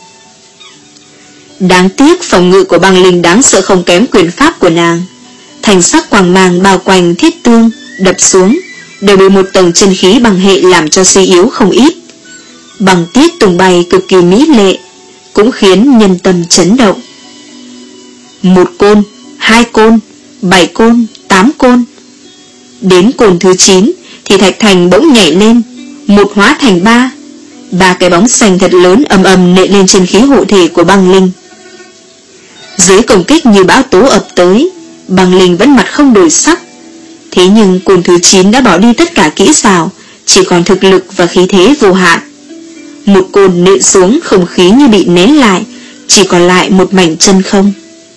Đáng tiếc phòng ngự của băng linh đáng sợ không kém quyền pháp của nàng. Thành sắc quang mang bao quanh thiết tương đập xuống đều bị một tầng chân khí băng hệ làm cho suy yếu không ít. Băng tuyết tung bay cực kỳ mỹ lệ, cũng khiến nhân tâm chấn động. Một côn, hai côn, bảy côn, tám côn. Đến côn thứ chín thì Thạch Thanh bỗng nhảy lên, một hóa thành ba. Ba cái bóng xanh thật lớn ầm ầm nện lên trên khí hộ thể của băng linh. Dưới công kích như bão tố ập tới, băng linh vẫn mặt không đổi sắc. Thế nhưng côn thứ chín đã bỏ đi tất cả kỹ xảo, chỉ còn thực lực và khí thế vô hạn. Một côn nện xuống, không khí như bị nén lại, chỉ còn lại một mảnh chân không.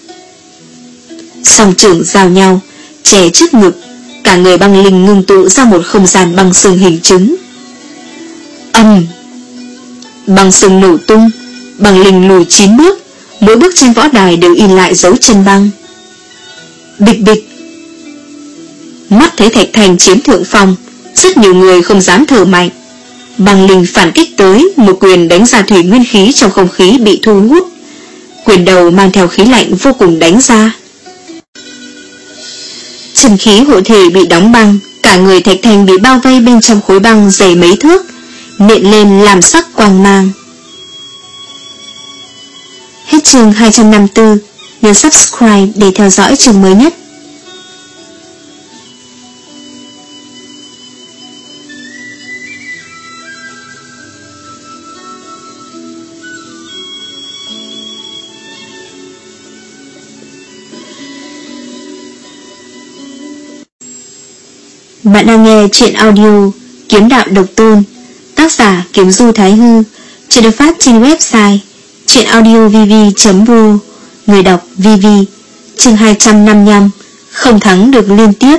Song trưởng giao nhau, chè trước ngực, cả người băng linh ngưng tụ ra một không gian băng xương hình trứng. Âm! Băng xương nổ tung, băng linh lùi chín bước, mỗi bước trên võ đài đều in lại dấu chân băng. Bịch bịch! Mắt thấy Thạch Thanh chiếm thượng phong, rất nhiều người không dám thở mạnh, Băng linh phản kích tới, một quyền đánh ra thủy nguyên khí trong không khí bị thu hút. Quyền đầu mang theo khí lạnh vô cùng đánh ra. Chân khí hộ thể bị đóng băng, cả người Thạch Thanh bị bao vây bên trong khối băng dày mấy thước, miệng lên làm sắc quang mang. Hết chương hai trăm năm mươi tư, nhấn subscribe để theo dõi chương mới nhất. Bạn đang nghe truyện audio Kiếm Đạo Độc Tôn, tác giả Kiếm Du Thái Hư, truyện được phát trên website truyệnaudiovv chấm ro, người đọc vê vê. Chương hai trăm năm mươi lăm, không thắng được liên tiếp.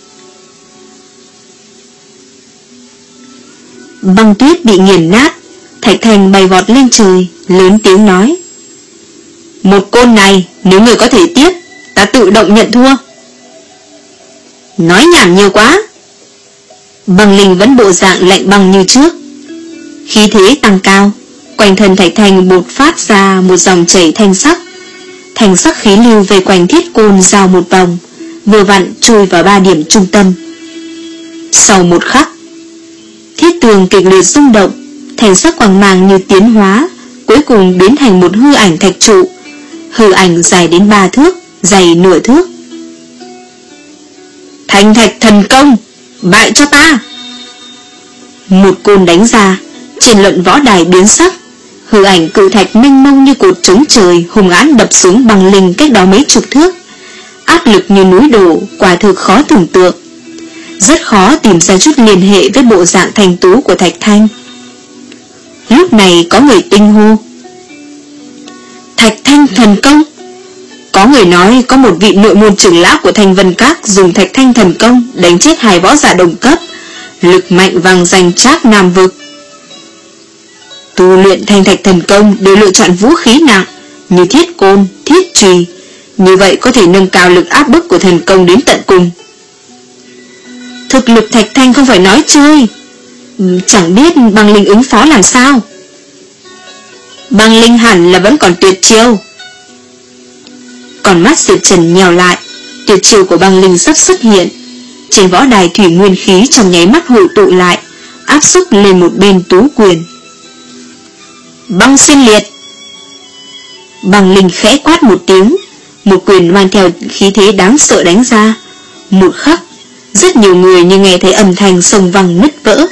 Băng tuyết bị nghiền nát, Thạch Thành bay vọt lên trời, lớn tiếng nói: một côn này, nếu người có thể tiếp, ta tự động nhận thua. Nói nhảm nhiều quá. Băng linh vẫn bộ dạng lạnh băng như trước. Khí thế tăng cao, quanh thân Thạch Thành bột phát ra một dòng chảy thanh sắc. Thanh sắc khí lưu về quanh thiết côn rào một vòng, vừa vặn chui vào ba điểm trung tâm. Sau một khắc, thiết tường kịch liệt rung động, thanh sắc quang mang như tiến hóa, cuối cùng biến thành một hư ảnh thạch trụ. Hư ảnh dài đến ba thước, dày nửa thước. Thanh thạch thần công, bại cho ta. Một côn đánh ra, trên luận võ đài biến sắc. Hư ảnh cự thạch mênh mông như cột trống trời hùng án đập xuống băng linh cách đó mấy chục thước. Áp lực như núi đổ, quả thực khó tưởng tượng. Rất khó tìm ra chút liên hệ với bộ dạng thanh tú của Thạch Thanh. Lúc này có người tinh hô: Thạch Thanh thần công. Có người nói có một vị nội môn trưởng lão của Thanh Vân Các dùng Thạch Thanh thần công đánh chết hai võ giả đồng cấp, lực mạnh vang danh Trác Nam vực. Tu luyện Thanh Thạch thần công đều lựa chọn vũ khí nặng như thiết côn, thiết chùy, như vậy có thể nâng cao lực áp bức của thần công đến tận cùng. Thực lực Thạch Thanh không phải nói chơi, chẳng biết băng linh ứng phó làm sao. Băng linh hẳn là vẫn còn tuyệt chiêu. Còn mắt Diệp Trần nhèo lại, tuyệt chiêu của băng linh sắp xuất hiện. Trên võ đài thủy nguyên khí trong nháy mắt hội tụ lại, áp xúc lên một bên tú quyền. Băng xuyên liệt. Băng linh khẽ quát một tiếng, một quyền mang theo khí thế đáng sợ đánh ra. Một khắc, rất nhiều người như nghe thấy âm thanh sông văng nứt vỡ.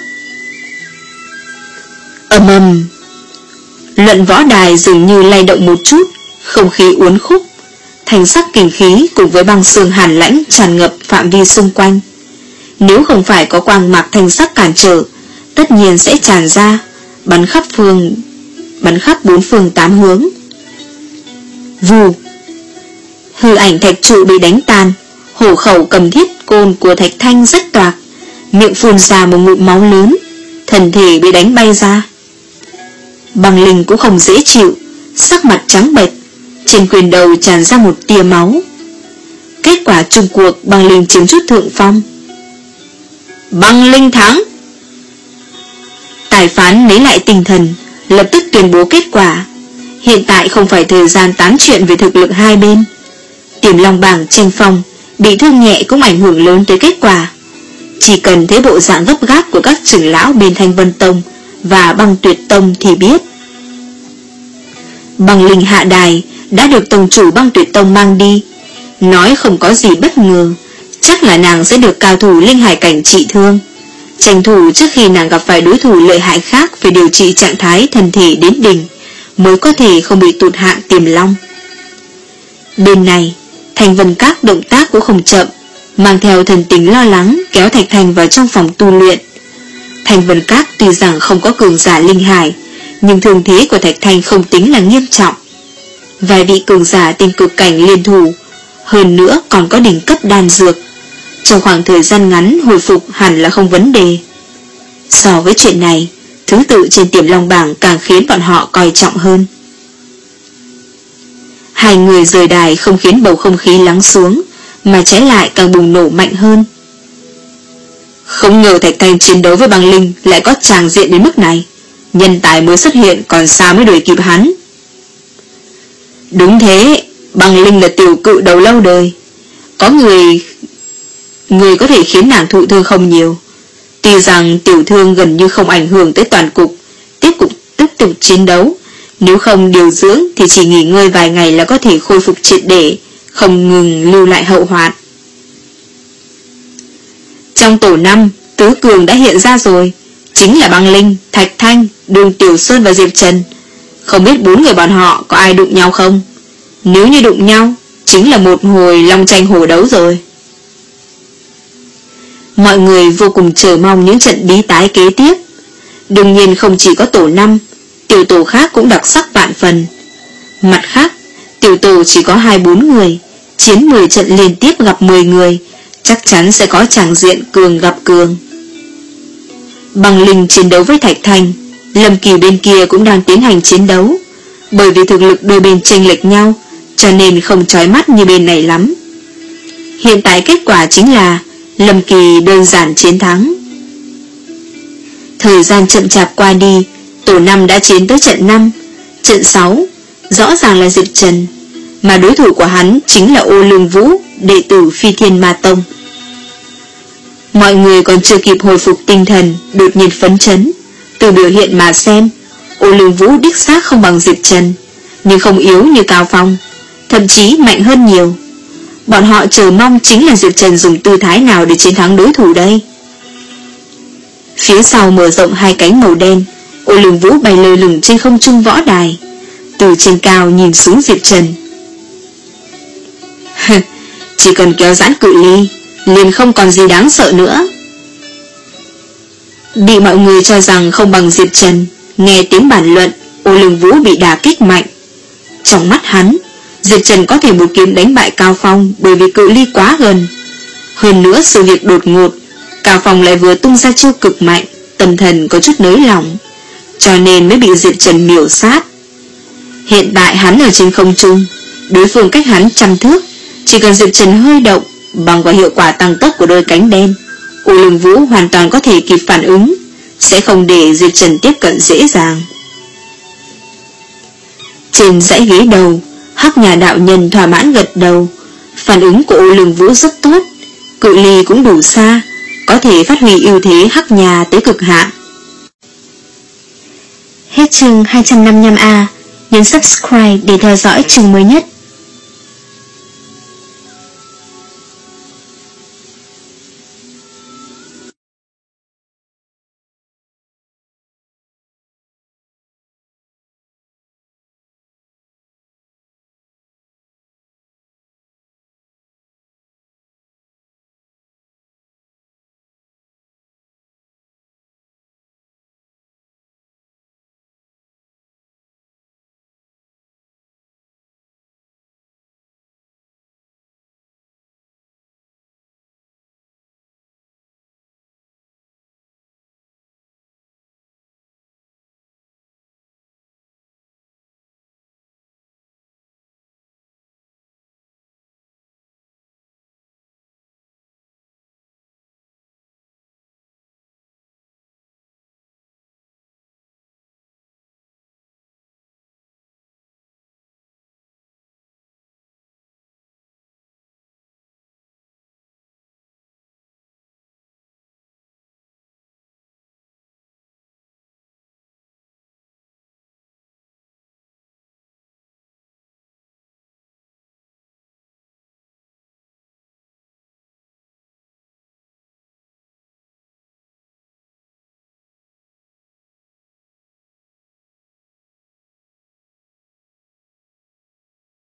Ầm ầm. Luận võ đài dường như lay động một chút, không khí uốn khúc. Thanh sắc kình khí cùng với băng sương hàn lãnh tràn ngập phạm vi xung quanh. Nếu không phải có quang mạc thanh sắc cản trở, tất nhiên sẽ tràn ra, bắn khắp phương, bắn khắp bốn phương tám hướng. Vù. Hư ảnh thạch trụ bị đánh tan, hổ khẩu cầm thiết côn của Thạch Thanh rất toạc, miệng phun ra một ngụm máu lớn, thân thể bị đánh bay ra. Băng linh cũng không dễ chịu, sắc mặt trắng bệch, trên quyền đầu tràn ra một tia máu. Kết quả chung cuộc băng linh chiếm chút thượng phong. Băng linh thắng. Tài phán lấy lại tinh thần, lập tức tuyên bố kết quả. Hiện tại không phải thời gian tán chuyện về thực lực hai bên. Tiềm Long bảng tranh phong, bị thương nhẹ cũng ảnh hưởng lớn tới kết quả. Chỉ cần thấy bộ dạng gấp gáp của các trưởng lão bên Thanh Vân Tông và Băng Tuyệt Tông thì biết. Băng linh hạ đài đã được tông chủ Băng Tuyệt Tông mang đi, nói không có gì bất ngờ, chắc là nàng sẽ được cao thủ linh hải cảnh trị thương, tranh thủ trước khi nàng gặp phải đối thủ lợi hại khác phải điều trị trạng thái thân thể đến đỉnh, mới có thể không bị tụt hạng Tiềm Long. Bên này, Thanh Vân Các động tác cũng không chậm, mang theo thần tình lo lắng kéo Thạch Thành vào trong phòng tu luyện. Thanh Vân Các tuy rằng không có cường giả linh hải, nhưng thương thế của Thạch Thành không tính là nghiêm trọng. Vài vị cường giả tiên cực cảnh liên thủ, hơn nữa còn có đỉnh cấp đan dược, trong khoảng thời gian ngắn hồi phục hẳn là không vấn đề. So với chuyện này, thứ tự trên Tiềm Long bảng càng khiến bọn họ coi trọng hơn. Hai người rời đài không khiến bầu không khí lắng xuống, mà trái lại càng bùng nổ mạnh hơn. Không ngờ Thạch Thanh chiến đấu với băng linh lại có tràng diện đến mức này. Nhân tài mới xuất hiện còn sao mới đuổi kịp hắn. Đúng thế, băng linh là tiểu cự đầu lâu đời. Có người Người có thể khiến nàng thụ thương không nhiều. Tuy rằng tiểu thương gần như không ảnh hưởng tới toàn cục. Tiếp tục tiếp tục chiến đấu. Nếu không điều dưỡng thì chỉ nghỉ ngơi vài ngày là có thể khôi phục triệt để, không ngừng lưu lại hậu hoạn. Trong tổ năm, tứ cường đã hiện ra rồi. Chính là băng linh, Thạch Thanh, Đường Tiểu Sơn và Diệp Trần. Không biết bốn người bọn họ có ai đụng nhau không? Nếu như đụng nhau, chính là một hồi long tranh hổ đấu rồi. Mọi người vô cùng chờ mong những trận bí tái kế tiếp. Đương nhiên không chỉ có tổ năm, tiểu tổ khác cũng đặc sắc vạn phần. Mặt khác, tiểu tổ chỉ có hai bốn người, chiến mười trận liên tiếp gặp mười người, chắc chắn sẽ có tràng diện cường gặp cường. Băng linh chiến đấu với Thạch Thanh, Lâm Kỳ bên kia cũng đang tiến hành chiến đấu. Bởi vì thực lực đôi bên chênh lệch nhau, cho nên không chói mắt như bên này lắm. Hiện tại kết quả chính là Lâm Kỳ đơn giản chiến thắng. Thời gian chậm chạp qua đi, tổ năm đã chiến tới trận năm. Trận sáu rõ ràng là Diệp Trần, mà đối thủ của hắn chính là Ô Lương Vũ, đệ tử Phi Thiên Ma Tông. Mọi người còn chưa kịp hồi phục tinh thần, đột nhiên phấn chấn. Từ biểu hiện mà xem, Ô Lương Vũ đích xác không bằng Diệp Trần, nhưng không yếu như Cao Phong, thậm chí mạnh hơn nhiều. Bọn họ chờ mong chính là Diệp Trần dùng tư thái nào để chiến thắng đối thủ đây. Phía sau mở rộng hai cánh màu đen, Ô Lương Vũ bay lơ lửng trên không trung võ đài, từ trên cao nhìn xuống Diệp Trần. Chỉ cần kéo giãn cự ly, liền không còn gì đáng sợ nữa. Bị mọi người cho rằng không bằng Diệp Trần, nghe tiếng bàn luận, Ô Lương Vũ bị đả kích mạnh. Trong mắt hắn, Diệp Trần có thể một kiếm đánh bại Cao Phong bởi vì cự ly quá gần. Hơn nữa sự việc đột ngột, Cao Phong lại vừa tung ra chiêu cực mạnh, tâm thần có chút nới lỏng, cho nên mới bị Diệp Trần miểu sát. Hiện tại hắn ở trên không trung, đối phương cách hắn trăm thước, chỉ cần Diệp Trần hơi động, bằng vào hiệu quả tăng tốc của đôi cánh đen, Ô Lương Vũ hoàn toàn có thể kịp phản ứng, sẽ không để Diệp Trần tiếp cận dễ dàng. Trên dãy ghế đầu, Hắc Nhà đạo nhân thỏa mãn gật đầu. Phản ứng của Ô Lương Vũ rất tốt, cự ly cũng đủ xa, có thể phát huy ưu thế Hắc Nhà tới cực hạn. Hết chương hai trăm năm mươi lăm A, nhấn subscribe để theo dõi chương mới nhất.